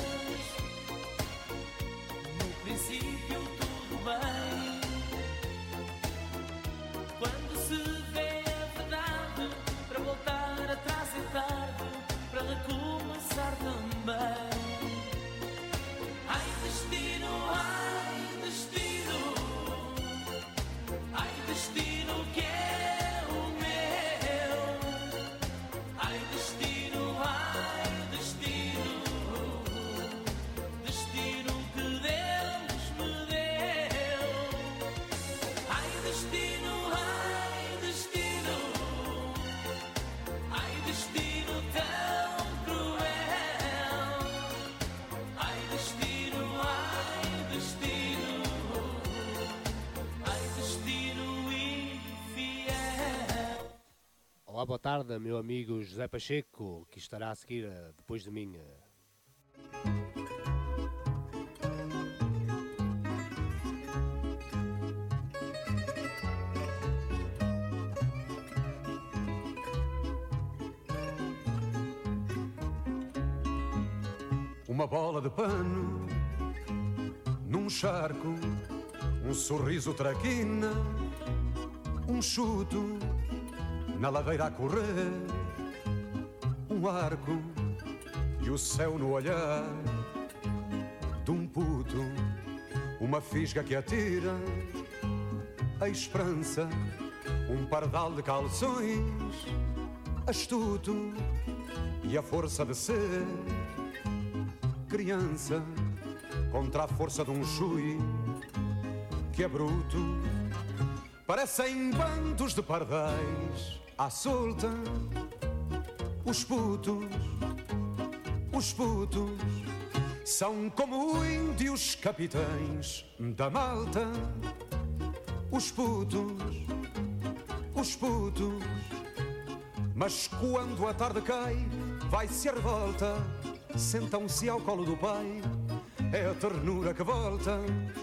no princípio tudo bem. Quando se vê a verdade, para voltar atrás é tarde, para recomeçar também. Ai destino, ai destino, ai destino que é o meu. Ai destino, destino que Deus me deu. Ai destino, ai destino tão cruel. Ai destino, ai destino infiel. Olá, boa tarde, meu amigo José Pacheco, que estará a seguir depois de mim. Uma bola de pano num charco, um sorriso traquina, um chuto na ladeira a correr, um arco e o céu no olhar de um puto, uma fisga que atira a esperança, um pardal de calções astuto e a força de ser criança contra a força de um chui que é bruto. Parecem bandos de pardais à solta. Os putos são como índios capitães da malta. Os putos, mas quando a tarde cai, vai-se a revolta, sentam-se ao colo do pai, é a ternura que volta.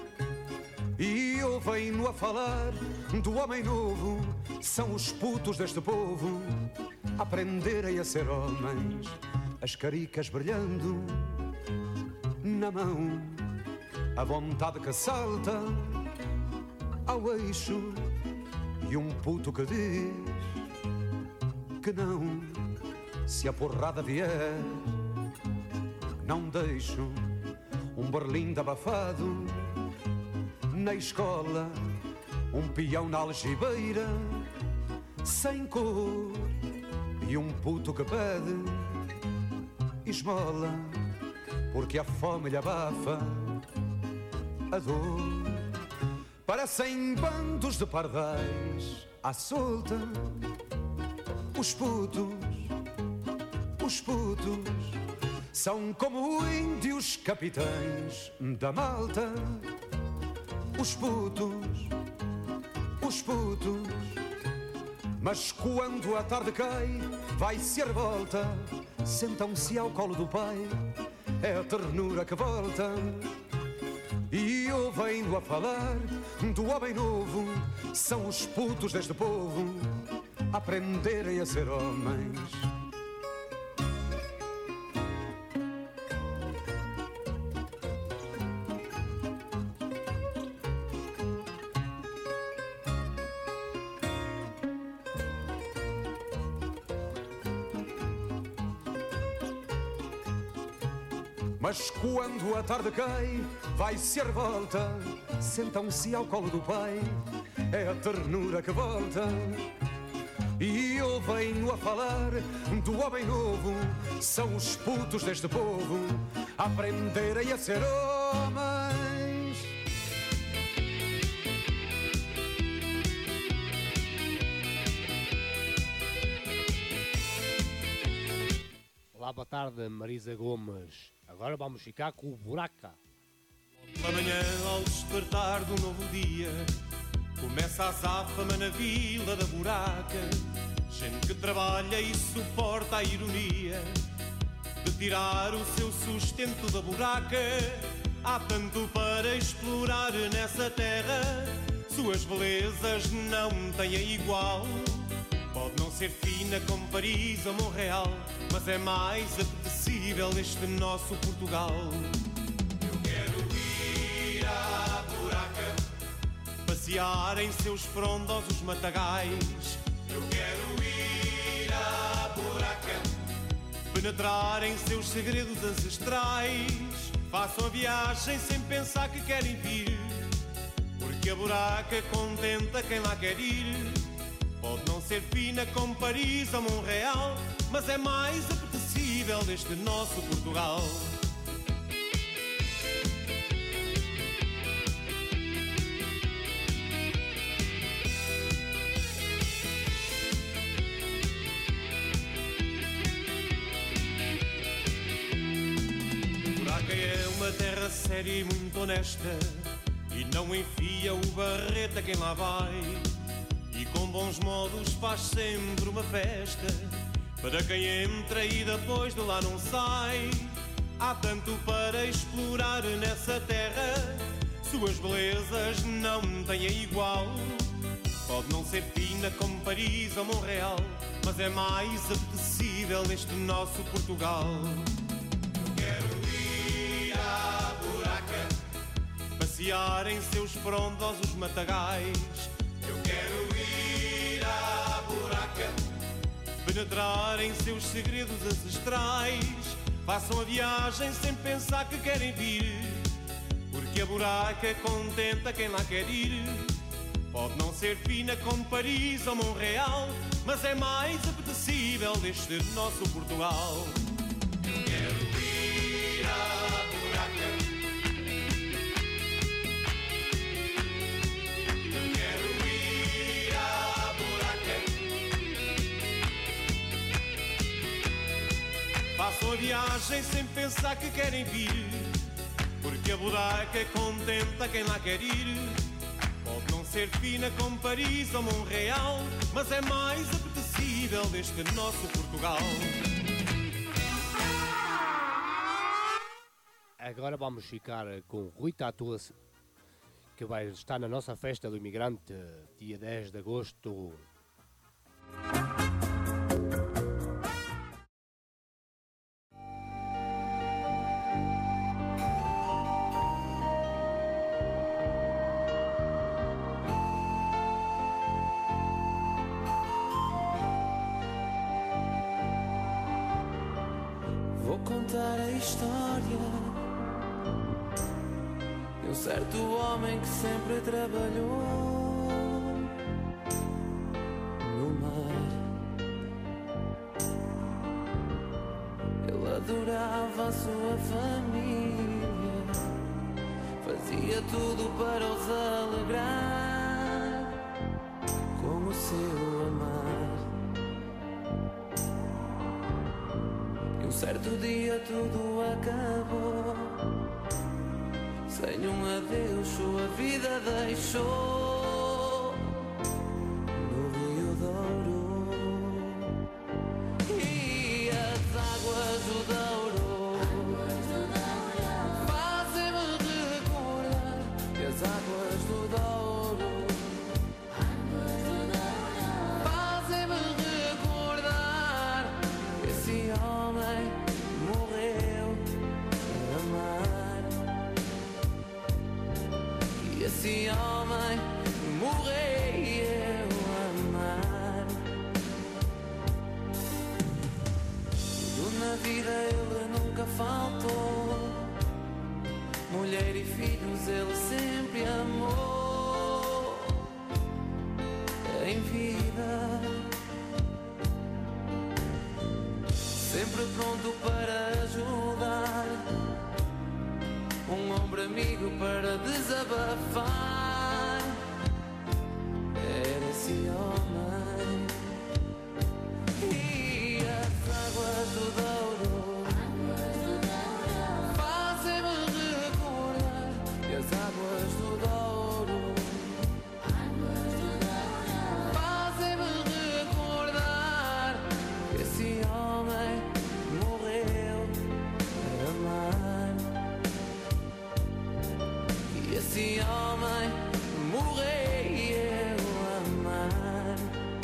E ouvem-no a falar do homem novo, são os putos deste povo, a aprenderem a ser homens, as caricas brilhando na mão, a vontade que salta, ao eixo e um puto que diz que não, se a porrada vier, não deixo um berlindo abafado na escola, um peão na algibeira sem cor e um puto que pede esmola porque a fome lhe abafa a dor. Parecem bandos de pardais à solta, os putos são como índios capitães da malta. Os putos, mas quando a tarde cai, vai-se a revolta, sentam-se ao colo do pai, é a ternura que volta. E eu venho a falar do homem novo, são os putos deste povo, aprenderem a ser homens. Mas quando a tarde cai, vai-se a revolta, sentam-se ao colo do pai, é a ternura que volta. E eu venho a falar do homem novo, são os putos deste povo, aprenderem a ser homens. Olá, boa tarde, Marisa Gomes. Agora vamos ficar com o Buraca. Pela manhã, ao despertar do novo dia, começa a azáfama na vila da Buraca. Gente que trabalha e suporta a ironia de tirar o seu sustento da buraca. Há tanto para explorar nessa terra, suas belezas não têm igual. Pode não ser fina como Paris ou Montreal, mas é mais apetecível este nosso Portugal. Eu quero ir à Buraca, passear em seus frondosos matagais. Eu quero ir à Buraca, penetrar em seus segredos ancestrais. Façam a viagem sem pensar que querem vir, porque a Buraca contenta quem lá quer ir. Pode não ser fina como Paris ou Montreal, mas é mais apetecível deste nosso Portugal. Buraca é uma terra séria e muito honesta, e não enfia o barrete a quem lá vai. E com bons modos faz sempre uma festa para quem entra e depois de lá não sai. Há tanto para explorar nessa terra, suas belezas não têm igual. Pode não ser fina como Paris ou Montreal, mas é mais apetecível neste nosso Portugal. Eu quero ir à Buraca, passear em seus frondosos matagais. Eu quero ir à Buraca, penetrar em seus segredos ancestrais. Façam a viagem sem pensar que querem vir, porque a Buraca contenta quem lá quer ir. Pode não ser fina como Paris ou Montreal, mas é mais apetecível deste nosso Portugal. Eu quero ir à Buraca, eu quero ir à Buraca. Façam a viagem sem pensar que querem vir, porque a Buraca contenta quem lá quer ir. Pode não ser fina como Paris ou Montreal, mas é mais apetecível deste nosso Portugal. Agora vamos ficar com Rui Tatu, que vai estar na nossa festa do imigrante, dia 10 de agosto. contar a história de um certo homem que sempre trabalhou no mar. Ele adorava a sua família, fazia tudo para os alegrar com o seu amar. E um certo dia tudo acabou, sem um adeus sua vida deixou no Rio Douro. E as águas do Douro fazem-me recordar que as águas do Douro fazem-me recordar que esse homem morreu a amar. E esse homem morreu a amar. Tudo na vida ele nunca faltou, mulher e filhos ele sempre amou. Em vida, sempre pronto para ajudar, um ombro amigo para desabafar. Era esse homem. E as águas do Douro fazem-me recordar que as águas do Douro fazem-me recordar que esse homem morreu a amar. E esse homem morreu a amar.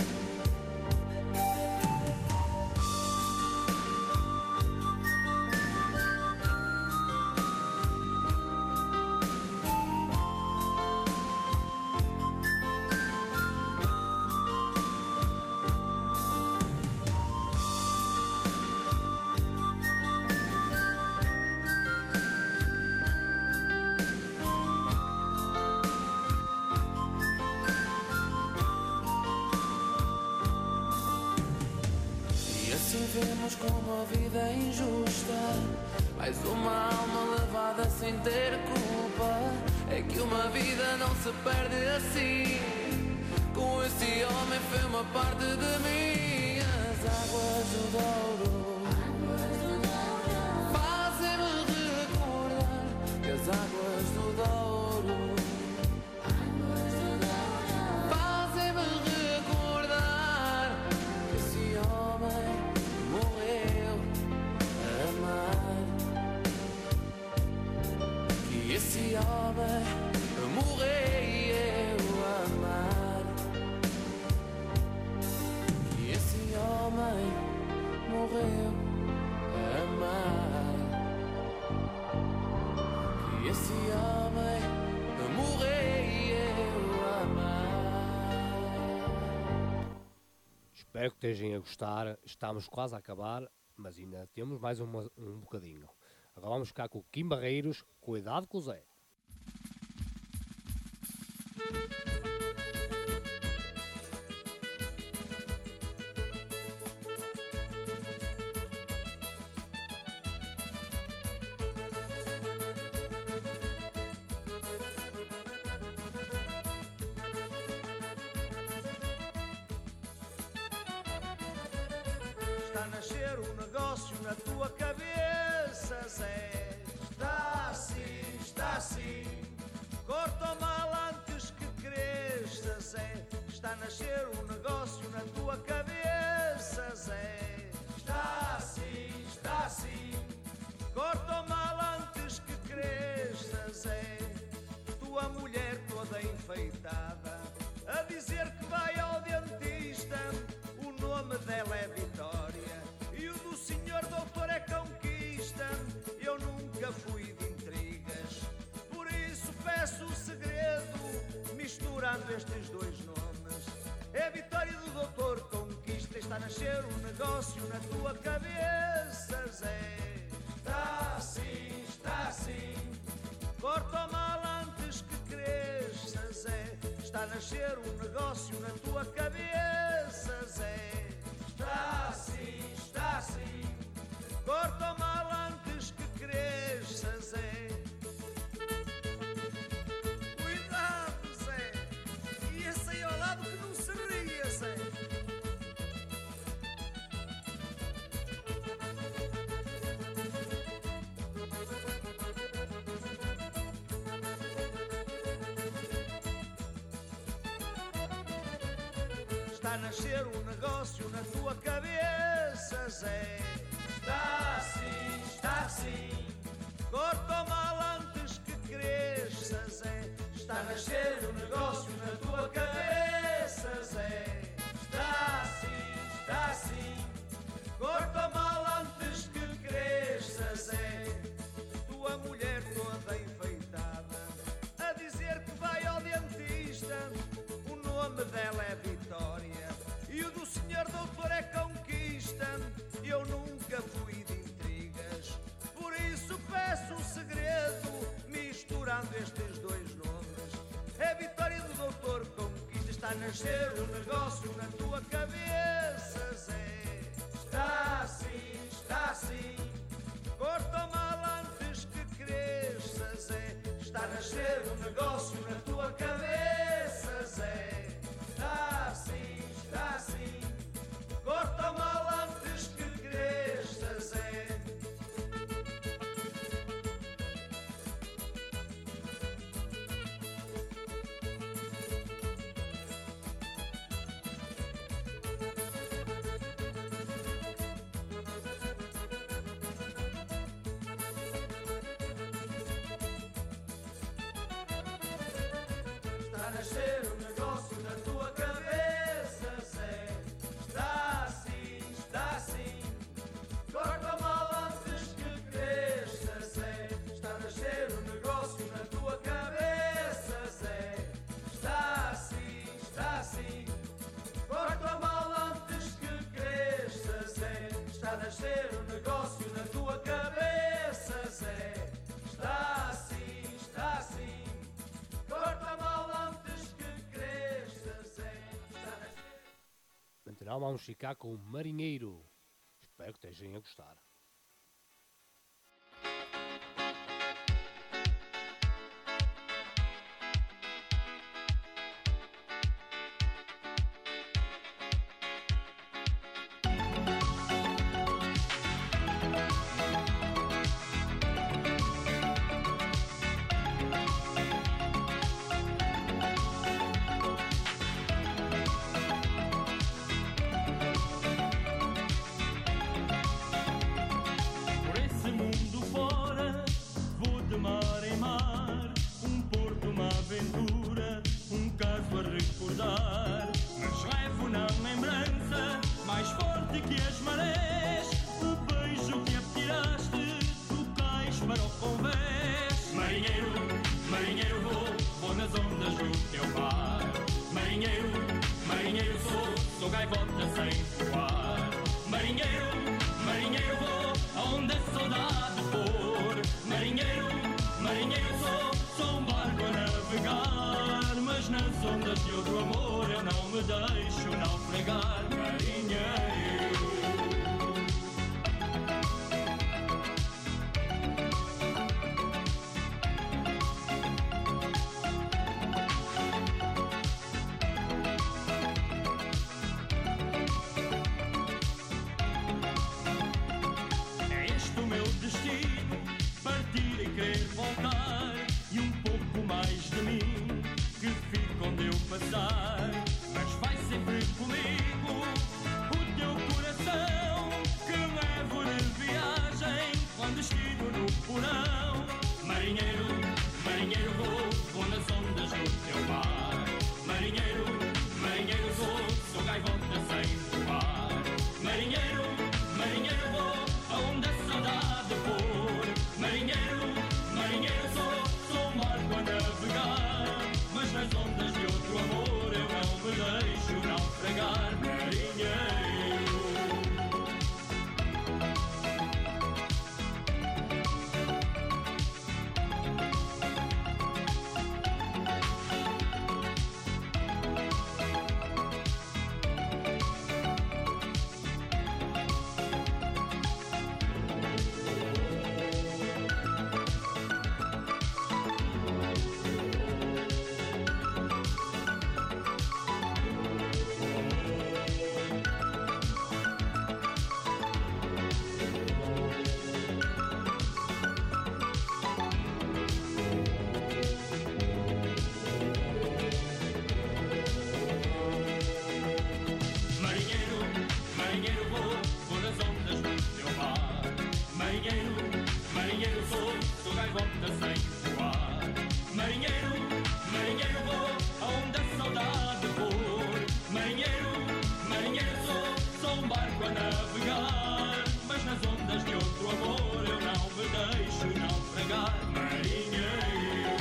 Vemos como a vida é injusta, mais uma alma levada sem ter culpa. É que uma vida não se perde assim, com esse homem foi uma parte de mim. As águas do Douro fazem-me recordar que as águas do Douro fazem-me recordar que esse homem morreu a amar. Que esse homem morreu a amar. Que esse homem morreu a amar. Que esse homem morreu a amar. Espero que estejam a gostar. Estamos quase a acabar, mas ainda temos mais um bocadinho. Agora vamos ficar com o Kim Barreiros. Cuidado com o Zé. Está a nascer um negócio na tua cabeça, Zé. Está assim. Corta o mal antes que cresça, Zé. Está a nascer um negócio na tua cabeça, Zé. Está assim. Corta o mal antes que cresça, Zé. Tua mulher toda enfeitada, a dizer que vai ao dentista. O nome dela é Vitória e o do senhor doutor é Conquista. Eu nunca fui de intrigas, por isso peço o segredo, misturando estes dois nomes. É Vitória do doutor Conquista. Está a nascer um negócio na tua cabeça, Zé. está assim. Corta o mal antes que cresças, Zé. Está a nascer um negócio na tua cabeça, Zé. Está assim. Corta o mal antes que cresças, Zé. Cuidado, Zé. E esse aí ao lado que não serviria, Zé. Está a nascer um negócio na tua cabeça, Zé. Está assim. Corta o mal antes que cresça, Zé. Está a nascer um negócio na tua cabeça, Zé. Está assim. Corta o mal antes que cresça, Zé. Tua mulher toda enfeitada a dizer que vai ao dentista. O nome dela é Vitória e o do senhor doutor é Conquista. Eu nunca fui de intrigas, por isso peço um segredo, misturando estes dois nomes. É Vitória do doutor Conquista. Está a nascer um negócio na tua cabeça, Zé. Está assim. Corta o mal antes que cresça, Zé. Está a nascer um negócio na tua cabeça, Zé. Está assim. Corta o mal antes que cresça, Zé. Está a nascer um negócio na tua cabeça, Zé. Está assim. Corta o mal antes que cresça, Zé. Está a nascer um negócio na tua cabeça, Zé. Está assim. Corta o mal antes que cresça, Zé. Está a nascer um negócio na tua cabeça, Zé. Está assim. Corta mal antes que cresça, Zé. Então vamos ficar com o Marinheiro. Espero que estejam a gostar. Por esse mundo fora, vou de mar em mar, um porto, uma aventura, um caso a recordar. Mas levo na lembrança, mais forte que as marés, o beijo que atiraste do cais para o convés. Marinheiro vou nas ondas do teu mar. Marinheiro sou gaivota sem voar. Marinheiro vou aonde a saudade for. Marinheiro sou um barco a navegar. Mas nas ondas de outro amor eu não me deixo naufragar. Marinheiro. É este o meu destino, partir e querer voltar. E um pouco mais de mim, que fica onde eu passar. Mas vai sempre comigo volta sem voar. Marinheiro, marinheiro vou, aonde a saudade for. Marinheiro, marinheiro sou um barco a navegar. Mas nas ondas de outro amor eu não me deixo naufragar. Marinheiro.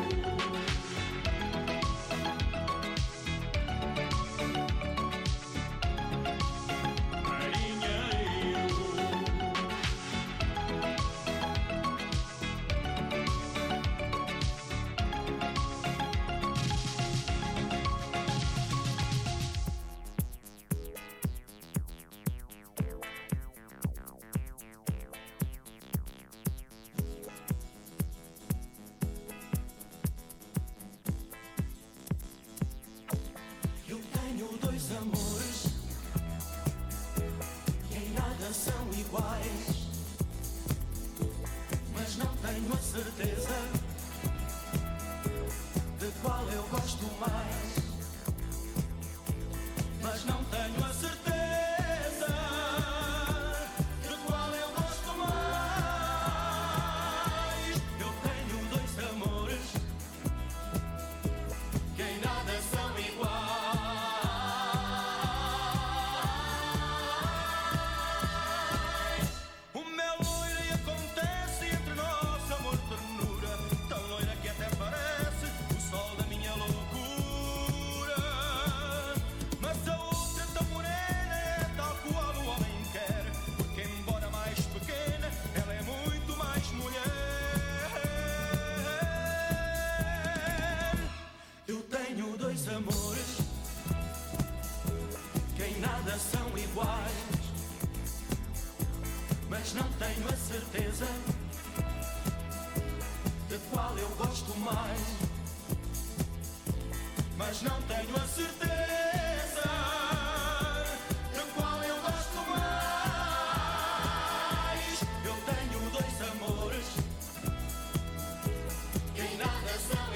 Eu tenho dois amores que em nada são iguais, mas não tenho a certeza de qual eu gosto mais. Mas não tenho a certeza de qual eu gosto mais. Eu tenho dois amores que em nada são iguais. O meu loira e acontece entre nós amor, ternura, tão loira que até parece o sol da minha loucura. Mas a outra tão morena é tal qual o homem quer, porque embora mais pequena, ela é muito mais mulher. Eu tenho dois amores que em nada são iguais, mas não tenho a certeza de qual eu gosto mais. Mas não tenho a certeza de qual eu gosto mais. Eu tenho dois amores que em nada são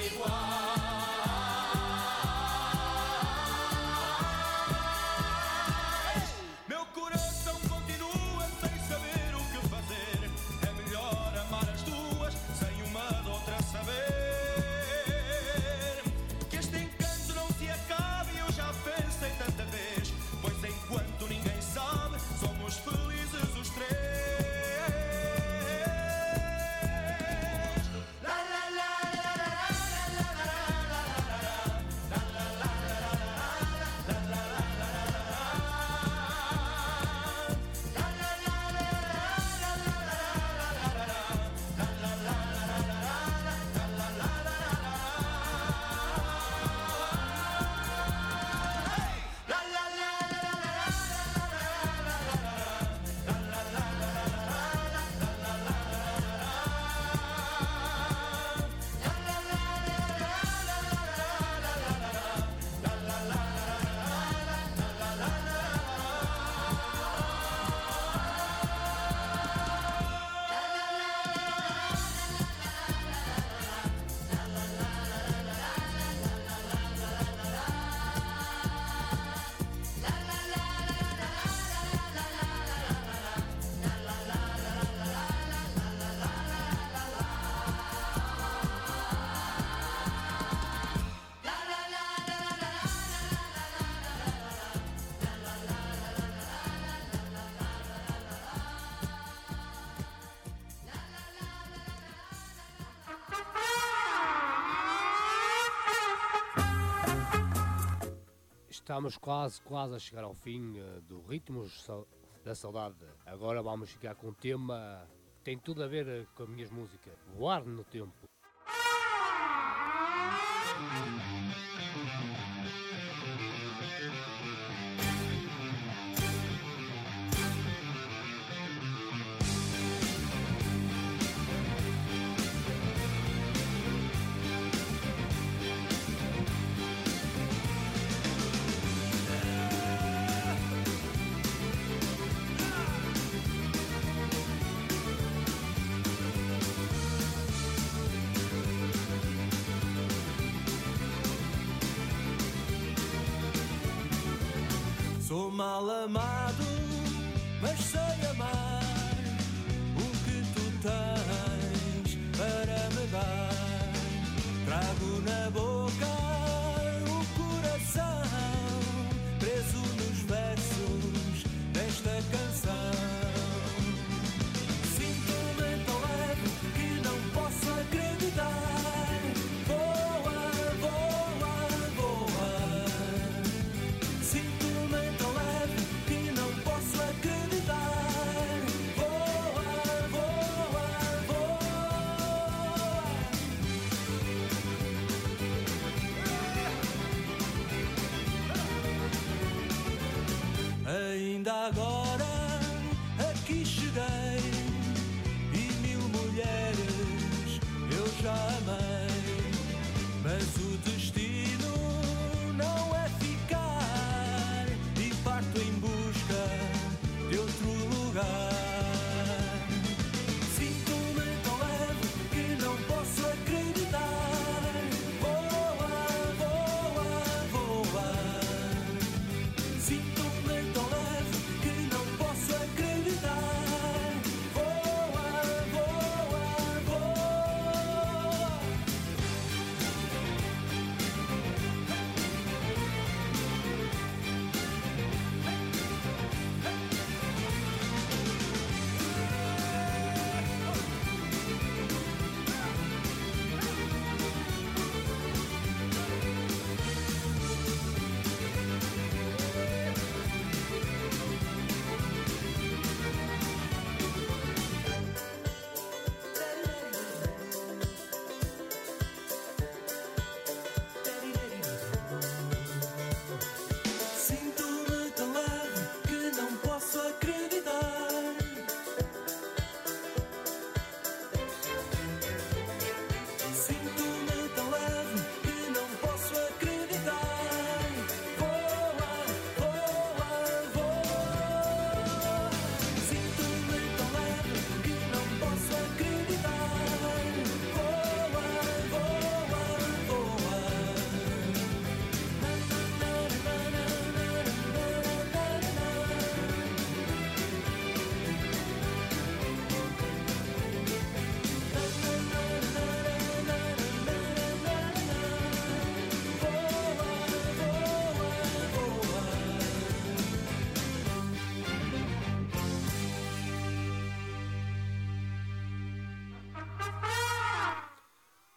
iguais. Meu coração continua sem saber o que fazer. É melhor amar as duas sem uma de outra saber. Que este encanto não se acabe, eu já pensei tanta vez. Pois enquanto ninguém sabe, somos felizes os três. La la la la la la la la Estamos quase a chegar ao fim do Ritmos da Saudade. Agora vamos ficar com um tema que tem tudo a ver com as minhas músicas. Voar no tempo. Sou mal amado, mas sei amar o que tu tens para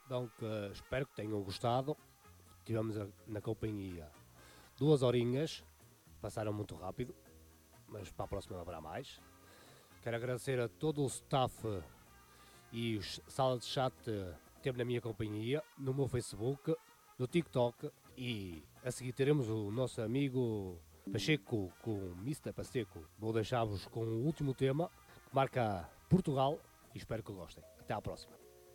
Então, espero que tenham gostado. Tivemos na companhia 2 horinhas, passaram muito rápido, mas para a próxima haverá mais. Quero agradecer a todo o staff e os sala de chat que teve na minha companhia, no meu Facebook, no TikTok, e a seguir teremos o nosso amigo Pacheco com Mr. Pacheco. Vou deixar-vos com o último tema que marca Portugal e espero que gostem. Até à próxima.